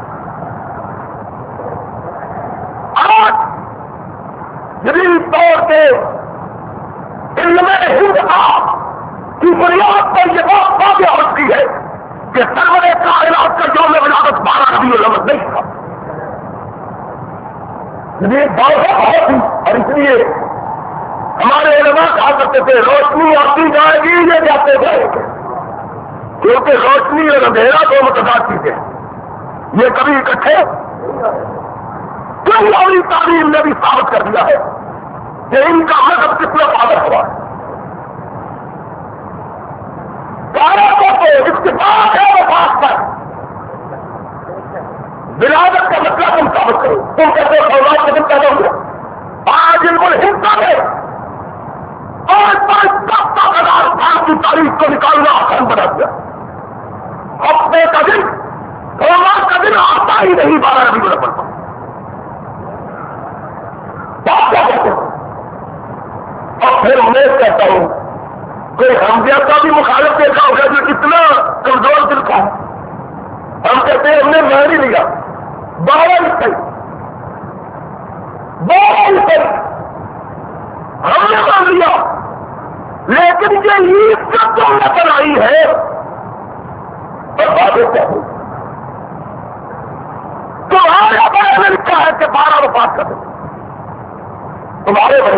آج جدید طور کے علم ہند کی بنیاد پر یہ بات واضح ہو چکی ہے کہ سرور کائنات کا یوم ولادت بارہ ربیع الاول نہیں تھا۔ یہ بات بہت ہی، اور اس لیے ہمارے علماء کہا کرتے تھے روشنی آتی جائے گی یہ جاتے جائیں گے، کیونکہ روشنی اور اندھیرا دو متضاد چیزیں، یہ کبھی اکٹھے کیوں ہماری تعلیم نے بھی ثابت کر دیا ہے کہ ان کا مذہب کتنا پاگل ہوا ہے۔ کائناتوں کو اتفاق ہے وفاق پر، ولادت کا مطلب تم ثابت کرو، تم کہتے ہو اولاد کے دن پیدا ہوا، آج علم الہند ہے آج پانچ دس دس ہزار سال کی تاریخ کو نکالنا آسان بنا دیا۔ ہفتے کا دن سوموار کا دن آتا ہی نہیں بارہ ربیع الاول پر، کیا کہتے ہیں؟ اور پھر میں کہتا ہوں کوئی ہمدیا کا بھی مخالف دیکھا ہوگا جو اتنا کمزور دل کا ہے، ہم کہتے ہیں ہم نے مان ہی لیا بارہ ہی صحیح بارہ ہی صحیح ہم نے مان لیا، لیکن یہ عید کا تم نے بنائی ہے اور باتیں کیا ہوئی؟ تمہارے بارے میں لکھا ہے کہ بارہ وفات کا دن تمہارے بڑے،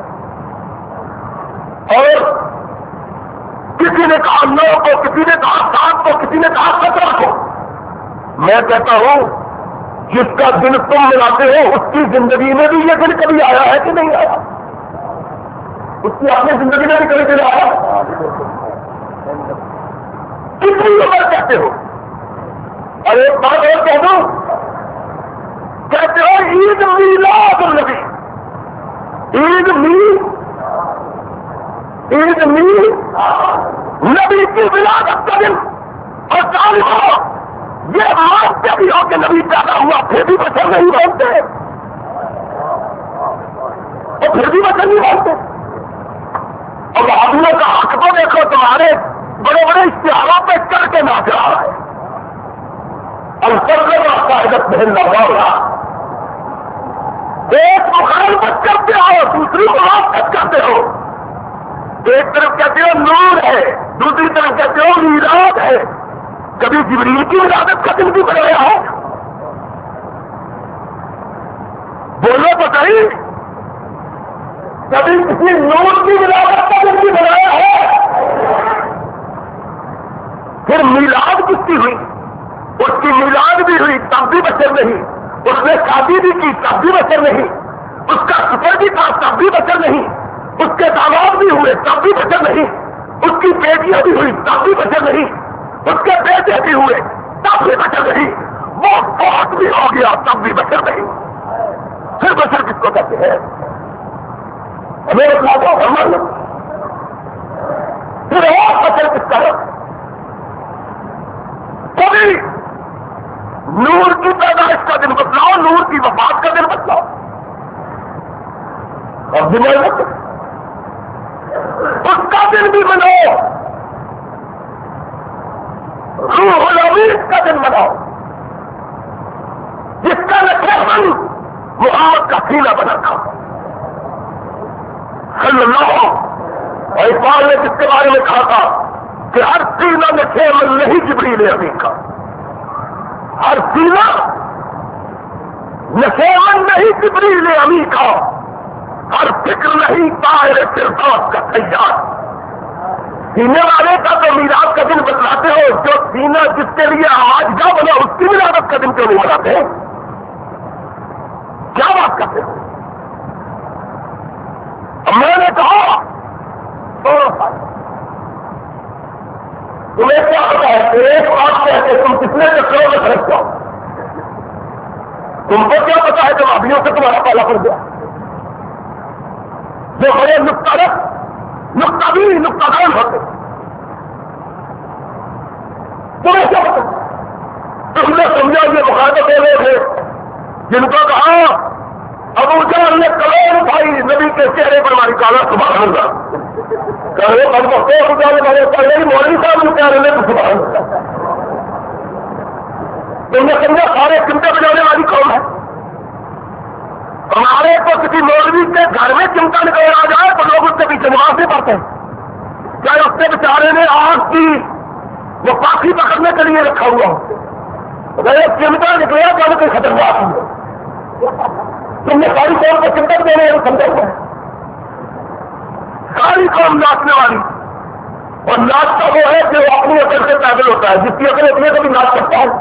اور کسی نے کہا نو کو، کسی نے کہا سات کو، کسی نے کہا سترہ کو۔ میں کہتا ہوں جس کا دن تم مناتے ہو اس کی زندگی میں بھی یہ دن کبھی آیا ہے کہ نہیں آیا؟ اس کی اپنی زندگی میں بھی کبھی دن آیا؟ کتنی عمر کہتے ہو؟ اور ایک بات اور کہہ دوں، کہتے ہو عید میلاد النبی، عید میل عید میل نبی کی ولادت کا دن، اور ظالم ہو یہ مانتے بھی ہو کہ نبی پیدا ہوا پھر بھی بچر نہیں مانتے، اور پھر بھی بچر نہیں مانتے۔ اور آدمیوں کا حق تو دیکھو، تمہارے بڑے بڑے اشتہاروں پہ چڑھ کے ناچ رہا ہے، الفرد قاعدت بہن لگا رہا، ایک مخالفت کرتے ہو دوسری موافقت کرتے ہو، ایک طرف کہتے ہو نور ہے دوسری طرف کہتے ہو میلاد ہے، کبھی جبریل کی ولادت کا دن بھی بنایا ہے؟ بولو تو صحیح، کبھی کسی نور کی ولادت کا دن بھی بنایا ہے؟ پھر میلاد کس کی ہوئی؟ اس کی میلاد بھی ہوئی تب بھی بشر نہیں، اس نے شادی بھی کی تب بھی بشر نہیں، اس کا سفر بھی تھا تب بھی بشر نہیں، اس کے داماد بھی ہوئے تب بھی بشر نہیں، اس کی بیٹیاں بھی ہوئی تب بھی بشر نہیں، اس کے بیٹے بھی ہوئے تب بھی بشر نہیں، وہ فوت بھی ہو گیا تب بھی بشر نہیں۔ پھر بشر کس کو کہتے ہیں؟ ہمیں اتنا تو ہمارا پھر اور بشر کس کا ہے؟ نور کی پیدائش کا دن بتلاؤ، نور کی وفات کا دن بتلاؤ، اور دنیا میں اس کا دن بھی مناؤ، روح الامین کا دن مناؤ، جس کا نقل محمد کا سینہ بنا تھا صلی اللہ، اور اقبال نے جس کے بارے میں کہا تھا کہ ہر سینہ میں شامل نہیں جبریل امین کا، ہر سینہ نشیمن نہیں جبریل امین کا، ہر فکر نہیں طائر فردوس کا تیار۔ سینے والے کا تو میلاد کا دن بتلاتے ہو، جو سینہ جس کے لیے آواز جا بنا اس کی میلاد کا دن کیوں نہیں بناتے؟ کیا بات کرتے ہو؟ میں نے کہا تمہیں کیا پتا ہے کہ ایک بات کہتے تم کتنے چکروں میں پھنس جاؤ؟ تم کو کیا پتا ہے کہ ابھیوں سے تمہارا پالا پڑ گیا؟ جو بڑے نقطہ رکھ نقطہ بھی نقطہ دان ہوتے، تمہیں کیا پتا؟ تم نے سمجھا یہ مخاطب دے رہے تھے جن کو کہا ابو جہل نے کلام اٹھائی نبی کے چہرے پر ہماری کالا سبحان اللہ، کہ وہ بڑے ابو جہل والے پہلے ہی مولوی صاحب نے کہہ رہے تھے سبحان اللہ۔ تم نے سمجھا سارے چمٹے بجانے والی قوم ہے؟ ہمارے تو کسی مولوی کے گھر میں چمٹا نکل آ جائے تو لوگ اس کے پیچھے نماز نہیں پڑھتے، چاہے اس کے بیچارے نے آگ کی وہ پاکی پکڑنے کے لیے رکھا ہوا ہو، اگر ایک چمٹا نکلے تو کوئی خطرناک ہو، تم نے ساری قوم کو چمٹا دینے سمجھا ہوا ہے؟ ساری قوم ناچنے والی، اور ناچتا وہ ہے جو اپنی عقل سے پیدل ہوتا ہے، جس کی عقل اتنے کو بھی ناچ کرتا ہے۔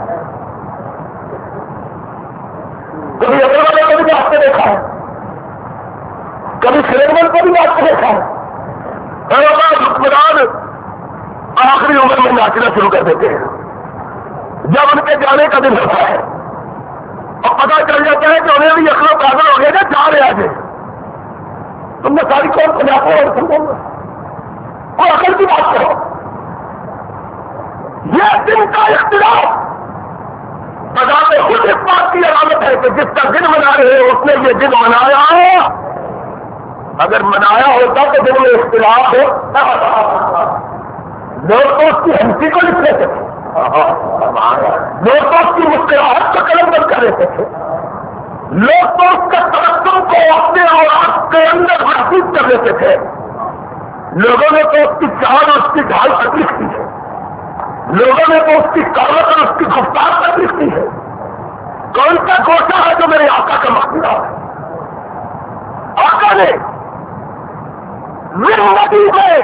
کبھی عقل والے کو بھی ناچتے دیکھا ہے، کبھی سلیمن کو بھی ناچتے دیکھا ہے، ہر بار حکمران آخری عمر میں ناچنا شروع کر دیتے ہیں جب ان کے جانے کا دن ہوتا ہے، اور پتا چل جاتا ہے کہ انہیں بھی عقل و پیدل ہو گیا کہ جا رہے آگے۔ تم نے ساری قوم کو جاتے اور سمجھو اور عقل کی بات کرو۔ یہ دن کا اختلاف بذات خود اس بات کی علامت ہے کہ جس کا دن منا رہے ہیں اس نے یہ دن منایا، اگر منایا ہوتا تو دن میں اختلاف ہو، لوگ تو اس کی ہنسی کو لکھ لیتے تھے، لوگ تو اس کی مسکراہٹ کا قلم بند کر دیتے تھے، لوگ تو اس کا ترقم کو اپنے اوراق کے اندر محسوس کر لیتے تھے، لوگوں نے تو اس کی چال اور اس کی ڈھال تک لکھتی ہے، لوگوں نے تو اس کی کاوت اور اس کی گفتار تک لکھتی ہے۔ کون سا گوشہ ہے جو میرے آقا کا مانگنا ہے؟ آقا نے زندگی میں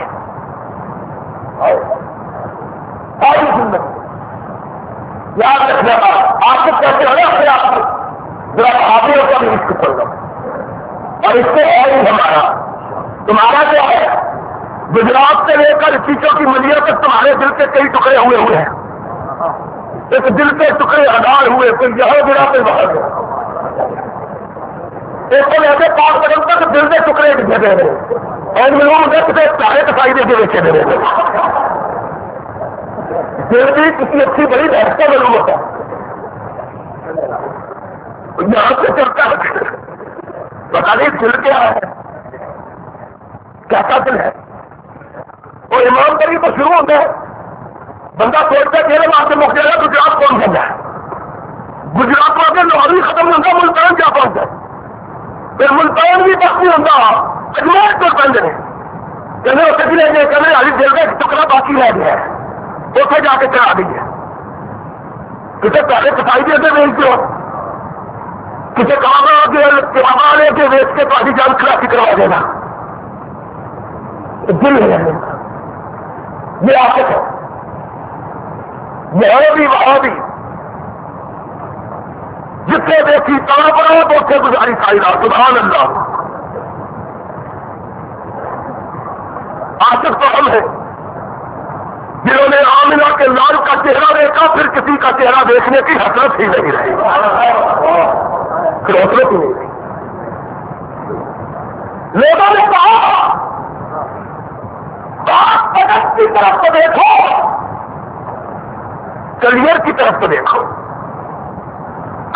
ساری زندگی یاد رکھنا آپ کو کہتے ہو نا اپنے آپ کو ذرا آدمیوں کا بھی عشق کر لو، اور اس سے اور ہی ہمارا تمہارا کیا ہے؟ گجرات سے لے کر چیچوں کی ملیوں تک تمہارے دل کے کئی ٹکڑے ہوئے ہوئے ہیں، ایک دل کے ٹکڑے ہزار ہوئے، کوئی یہاں گرا کوئی باہر گرا، ایک کو ایسے پاس بدل تک دل کے ٹکڑے دے دے رہے اور لوگ کسی سارے کسائی دے کے بیچے دے رہے، دل بھی کسی اچھی بڑی بحث کا معلوم ہوتا ہے، یہاں سے چلتا ہے پتا نہیں دل کیا ہے، کیسا دل ہے؟ وہ ایمانداری تو شروع ہوتا ہے، بندہ سوچتا ہے میرے وہاں سے مک جائے گا گجرات کون بن جائے، گجرات کو اگر لاہور ختم ہوتا ملتان کیا پہنچ جائے، پھر ملتان بھی بس نہیں ہوتا اجمیر کو بن جائے کہنے اسے بھی لیں گے، کہنے علی دل کا ایک ٹکڑا باقی رہ گیا ہے اسے جا کے چڑھا دیجیے، کسی پہلے کسائی دے کے بیچ دو، کسی کبابا والے کے بیچ کے پاسی جان کھلاسی کروا دے گا، دل ہے یہ آفت ہے، یہاں بھی وہاں بھی جتنے دیکھی طرح پر ہو تو اسے گزاری سائی رات سبحان اللہ۔ عاشق تو ہم ہیں جنہوں نے آمنہ کے لال کا چہرہ دیکھا پھر کسی کا چہرہ دیکھنے کی حسرت ہی نہیں رہی، پھر حسرت ہی نہیں رہی۔ لوگوں نے کہا بات پدک کی طرف تو دیکھو، کلیئر کی طرف تو دیکھو،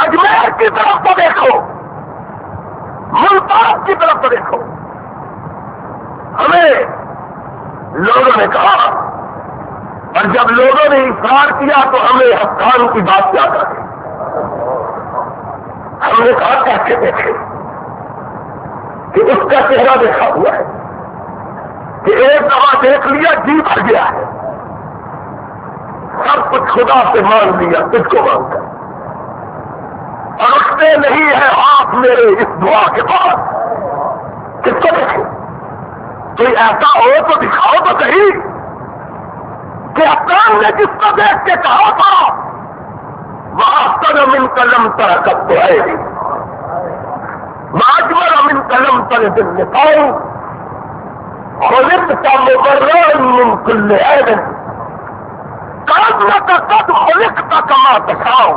اجمیر کی طرف تو دیکھو، ملتان کی طرف تو دیکھو. ہمیں لوگوں نے کہا، اور جب لوگوں نے اصرار کیا تو ہمیں حسان کی بات یاد آ گئی. ہم نے کہا کیسے دیکھے کہ اس کا چہرہ دیکھا ہوا ہے کہ ایک دفعہ دیکھ لیا جی بھر گیا ہے، سب کچھ خدا سے مانگ لیا تجھ کو مانگ کر، اور اٹھتے نہیں ہے ہاتھ میرے اس دعا کے بعد. کس کو دیکھے؟ کوئی ایسا ہو تو دکھاؤ تو صحیح کہ افغان نے جس کو دیکھ کے کہا تھا وَأَحْسَنَ مِنْكَ لَمْ تَرَ قَطُّ عَيْنِي وَأَجْمَلَ مِنْكَ لَمْ تَلِدِ النِّسَاءُ خُلِقْتَ مُبَرَّأً مِنْ كُلِّ عَيْبٍ كَأَنَّكَ قَدْ خُلِقْتَ كَمَا تَشَاءُ.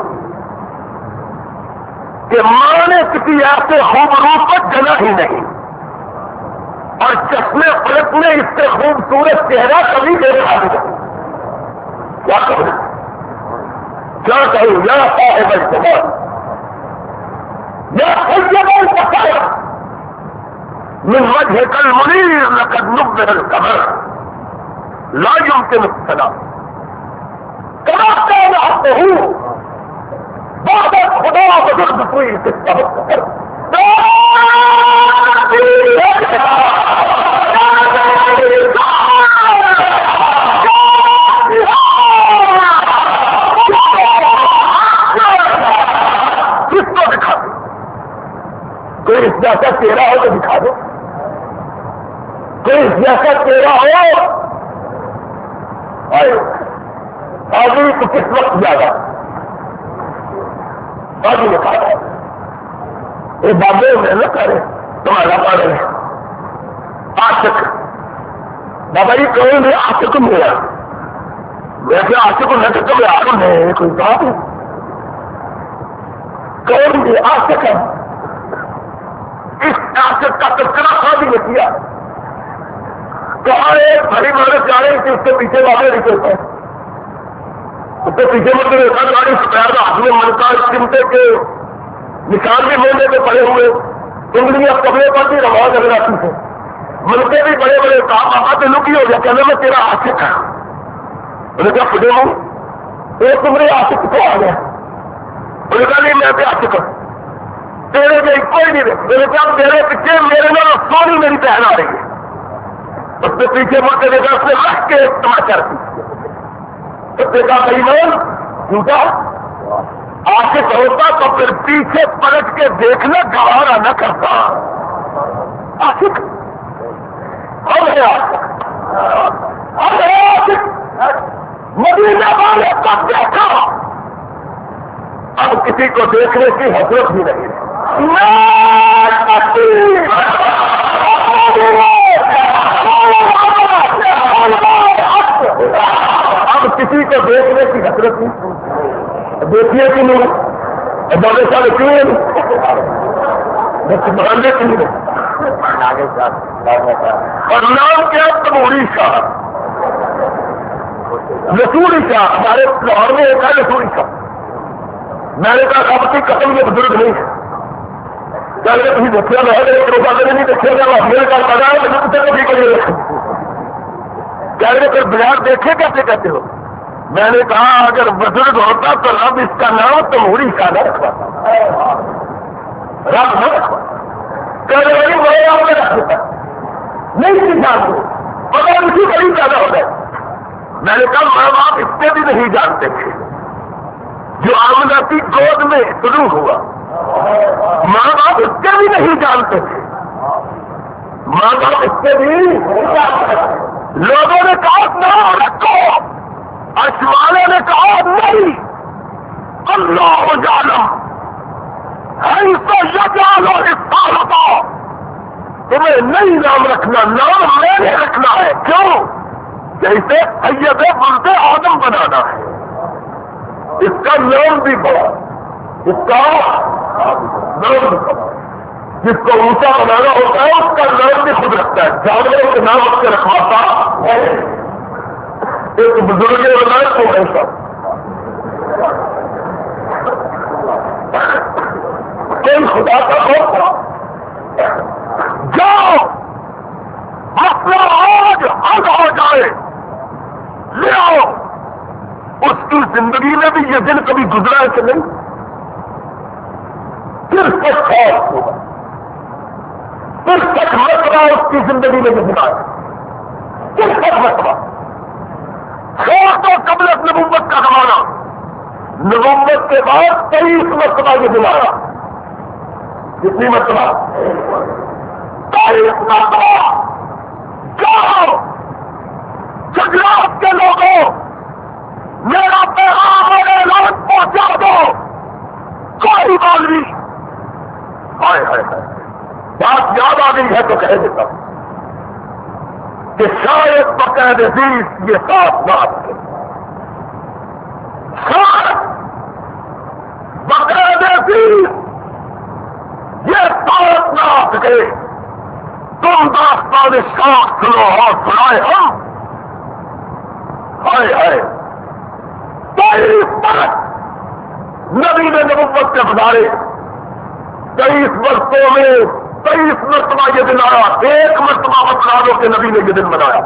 کہ ماں نے کسی ایسے خوبروپ کو جنا ہی نہیں، اور چشمے فلک نے اس سے خوبصورت چہرہ کبھی دیکھا نہیں. کیا کہوں کیا کہوں یا صاحب الجمال یا سید البصر من وجهك المنير لقد نبه القمر لا يمكن السلام كما كان عبده بعد خدا بزرگ کوئی قصہ کس کو دکھا دو؟ کوئی اس جیسا چہرہ ہو تو دکھا دو، کوئی اس جیسا چہرہ ہو. آدمی کو کس وقت زیادہ آدمی نے کہا یہ بابے میں نہ کرے تمہارا پڑھے عاشق بابا جی کہیں بھی عاشق میرا ویسے عاشق نہ کہ تمہیں آرم ہے کوئی بات نہیں، کہیں بھی عاشق ہے. اس عاشق کا تذکرہ خالی نے کیا تو ہر ایک بڑی مدد جا رہی تھی، اس کے پیچھے بابے نکلتے ہیں، اس کے پیچھے مطلب ایسا گاڑی سپیر کا ہاتھ میں منکا چمٹے کے نشان بھی موڑنے پہ پڑے ہوئے، انگلیاں کپڑے پر بھی روا لگ رہی تھی، منکے بھی بڑے بڑے کام آقا تو لکی ہو گیا کہنا میں تیرا عاشق ہے. انہوں نے کہا فٹے ہوں ایک تمہارے عاشق کو آ گیا. انہوں نے کہا نہیں میں بھی عاشق ہوں تیرے میں کوئی نہیں رہے. میں نے کہا تیرے پیچھے میرے نال سونی میری بہن آ رہی ہے. اس نے پیچھے مڑ کے دیکھا، اس نے رکھ کے ایک تماچا رکھی، اس نے کہا بھائی مان جھوٹا عاشق ہوتا تو پھر پیچھے پلٹ کے دیکھنا گوارا نہ کرتا. عاشق ہم ہے عاشق ہم ہے عاشق. مدینہ والے کو دیکھا اب کسی کو دیکھنے کی حسرت بھی نہیں ہے. اب کسی کو دیکھنے کی حسرت نہیں. دیکھیے کہ نہیں بڑے سارے کیوں محلے کی نہیں. اور نام کیا تموری شاہ لسوڑی شاہ ہمارے لاہور میں ایک ہے لسوڑی شاہ. میں نے کہا اب کی قسم یہ بزرگ نہیں ہے کیا تھی دیکھا میں ایک روپا میں نہیں دیکھے گا میرے کا پتا ہے مجھے کتنے کو ٹھیک ہے کیا پھر بازار دیکھے کیسے کہتے ہو؟ میں نے کہا اگر بزرگ ہوتا تو رب اس کا نام تموری شاہ نہ رکھواتا، رب نہ رکھواتا. کہہ رہے بڑے آپ نے رکھ دیتا نہیں تھی جانتے مگر اسی بڑی پیدا ہو گئے. میں نے کہا ماں باپ اس سے بھی نہیں جانتے تھے جو آمدہ کی گود میں شروع ہوا، ماں باپ اس سے بھی نہیں جانتے تھے، ماں باپ اس سے بھی لوگوں نے کہا نام رکھو، عرش والے نے کہا نہیں اللہ جانا ہے تو یجعل رسالتہ تمہیں نہیں نام رکھنا، نام میں نے رکھنا ہے. کیوں؟ جیسے سید ولد آدم بنانا ہے، اس کا نام بھی بڑا، اس کا نام بھی بڑا. جس کو اونچا بنانا ہوتا ہے اس کا نام بھی خود رکھتا ہے. جانوروں کے نام اس کے رکھواتا ہے. ایک بزرگ بنایا تو ایسا کوئی خدا کا خوف کرو. جاؤ مسئلہ آج حل ہو جائے لے آؤ. اس کی زندگی میں بھی یہ دن کبھی گزرا ہے کہ نہیں؟ پھر سچ خوف ہوگا, پھر سچ مرتبہ اس کی زندگی میں گزرا ہے, پھر سچ مرتبہ. چھوڑ تو قبل نبوت کا زمانہ, نبوت کے بعد تیئیس مرتبہ یہ دلایا. کتنی مرتبہ؟ تیئیس مرتبہ. جاؤ جگرات کے لوگوں, میرا پیغام اور اعلان پہنچا دو. کوئی مولوی ہائے ہائے ہائے بات یاد آ گئی ہے تو کہہ دیتا ہوں کہ شاید بقید عزیز یہ ساتھ بات ہے, شاید بقید عزیز یہ ساتھ نہ آ سکے. تم داستان شاخ سنو اور سنائے ہم. ہائے ہائے تیئیس برس نبی نے نبوت کے گزارے, تیئیس برسوں میں تیئیس مرتبہ یہ دن آیا. ایک مرتبہ بتا دو کہ نبی نے یہ دن منایا.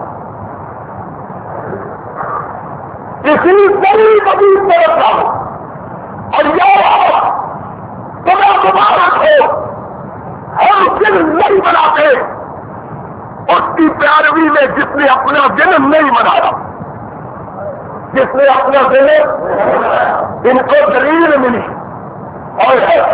کسی بڑی نبی میں رکھا ہو اور یہ تمہیں مبارک ہو, ہم دن نہیں مناتے اس کی پیروی میں جس نے اپنا دن نہیں منایا, جس نے اپنا دن ان کو دلیل ملی اور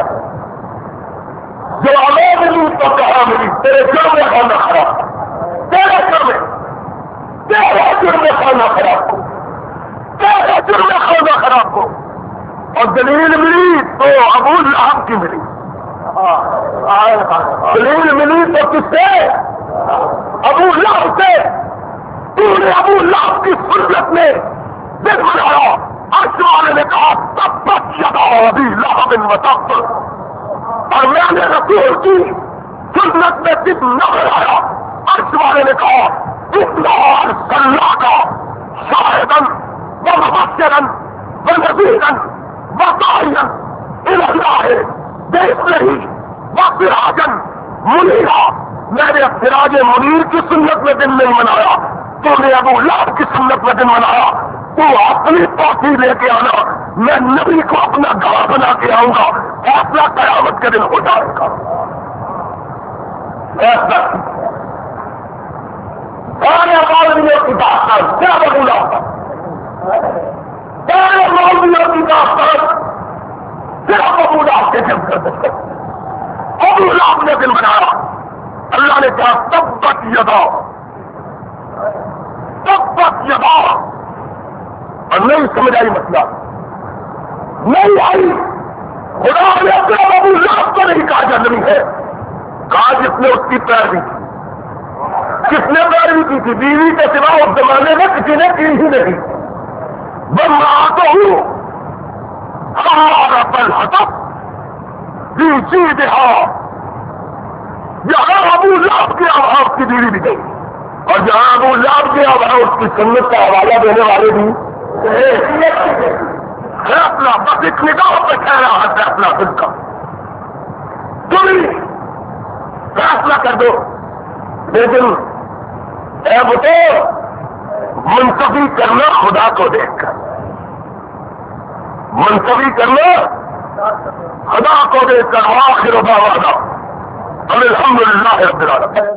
جو ہمیں ملی تو کہاں ملی؟ تیرے جرم میں کھانا خراب, تیرے جرم میں تیرے جرم میں کھانا خراب کو, تیرے جرم میں کھانا خراب کو. اور دلیل ملی تو ابو لہب کی ملی. دلیل ملی تو کس سے؟ ابو لہب سے. تو نے ابو لہب کی سنت میں دن منایا. عرش والے نے کہا تبت یدا ابی لہب وتب, اور میں نے رسول کی سنت میں دن نہ منایا. عرش والے نے کہا انا ارسلناک شاہدا ومبشرا ونذیرا وداعیا الی اللہ باذنہ وسراجا منیرا. میں نے سراج منیر کی سنت میں دن نہیں منایا, تو نے ابو لہب کی سنت میں دن منایا. تو اپنی پارٹی لے کے آنا, میں نبی کو اپنا گھر بنا کے آؤں گا. فیصلہ قیامت کے دن ہو جائے گا. فیصلہ سارے مولویوں کی داستان کیا ابو لہب, سارے مولویوں کی داستان صرف ابو لہب کے جم کر سکتے. ابو لہب نے دن بنایا. اللہ نے کہا تبت یدا, تبت یدا. اور نہیں سمجھ آئی مسئلہ, نہیں آئی. خدا نے اپنے ابو لہب کو نہیں کہا جنمی ہے, کہا جس نے اس کی پیروی کی. کس نے پیروی کی تھی؟ بیوی کے سوا اس زمانے میں کسی نے کی ہی نہیں. بنا تو ہوں ہمارا پل ہتب جی جی دہا. جہاں ابو لہب کی آواز کی بیوی بھی گئی, اور جہاں ابو لہب کی آواز اس کی سنت کا حوالہ دینے والے بھی. فیصلہ بس ایک نگاہ پہ ٹھہرا ہے فیصلہ دل کا. تم فیصلہ کر دو. لیکن اے بتو منتفی کرنا خدا کو دیکھ کر, منتفی کرنا خدا کو دیکھ کر. آخر دعوانا الحمدللہ رب العالمین.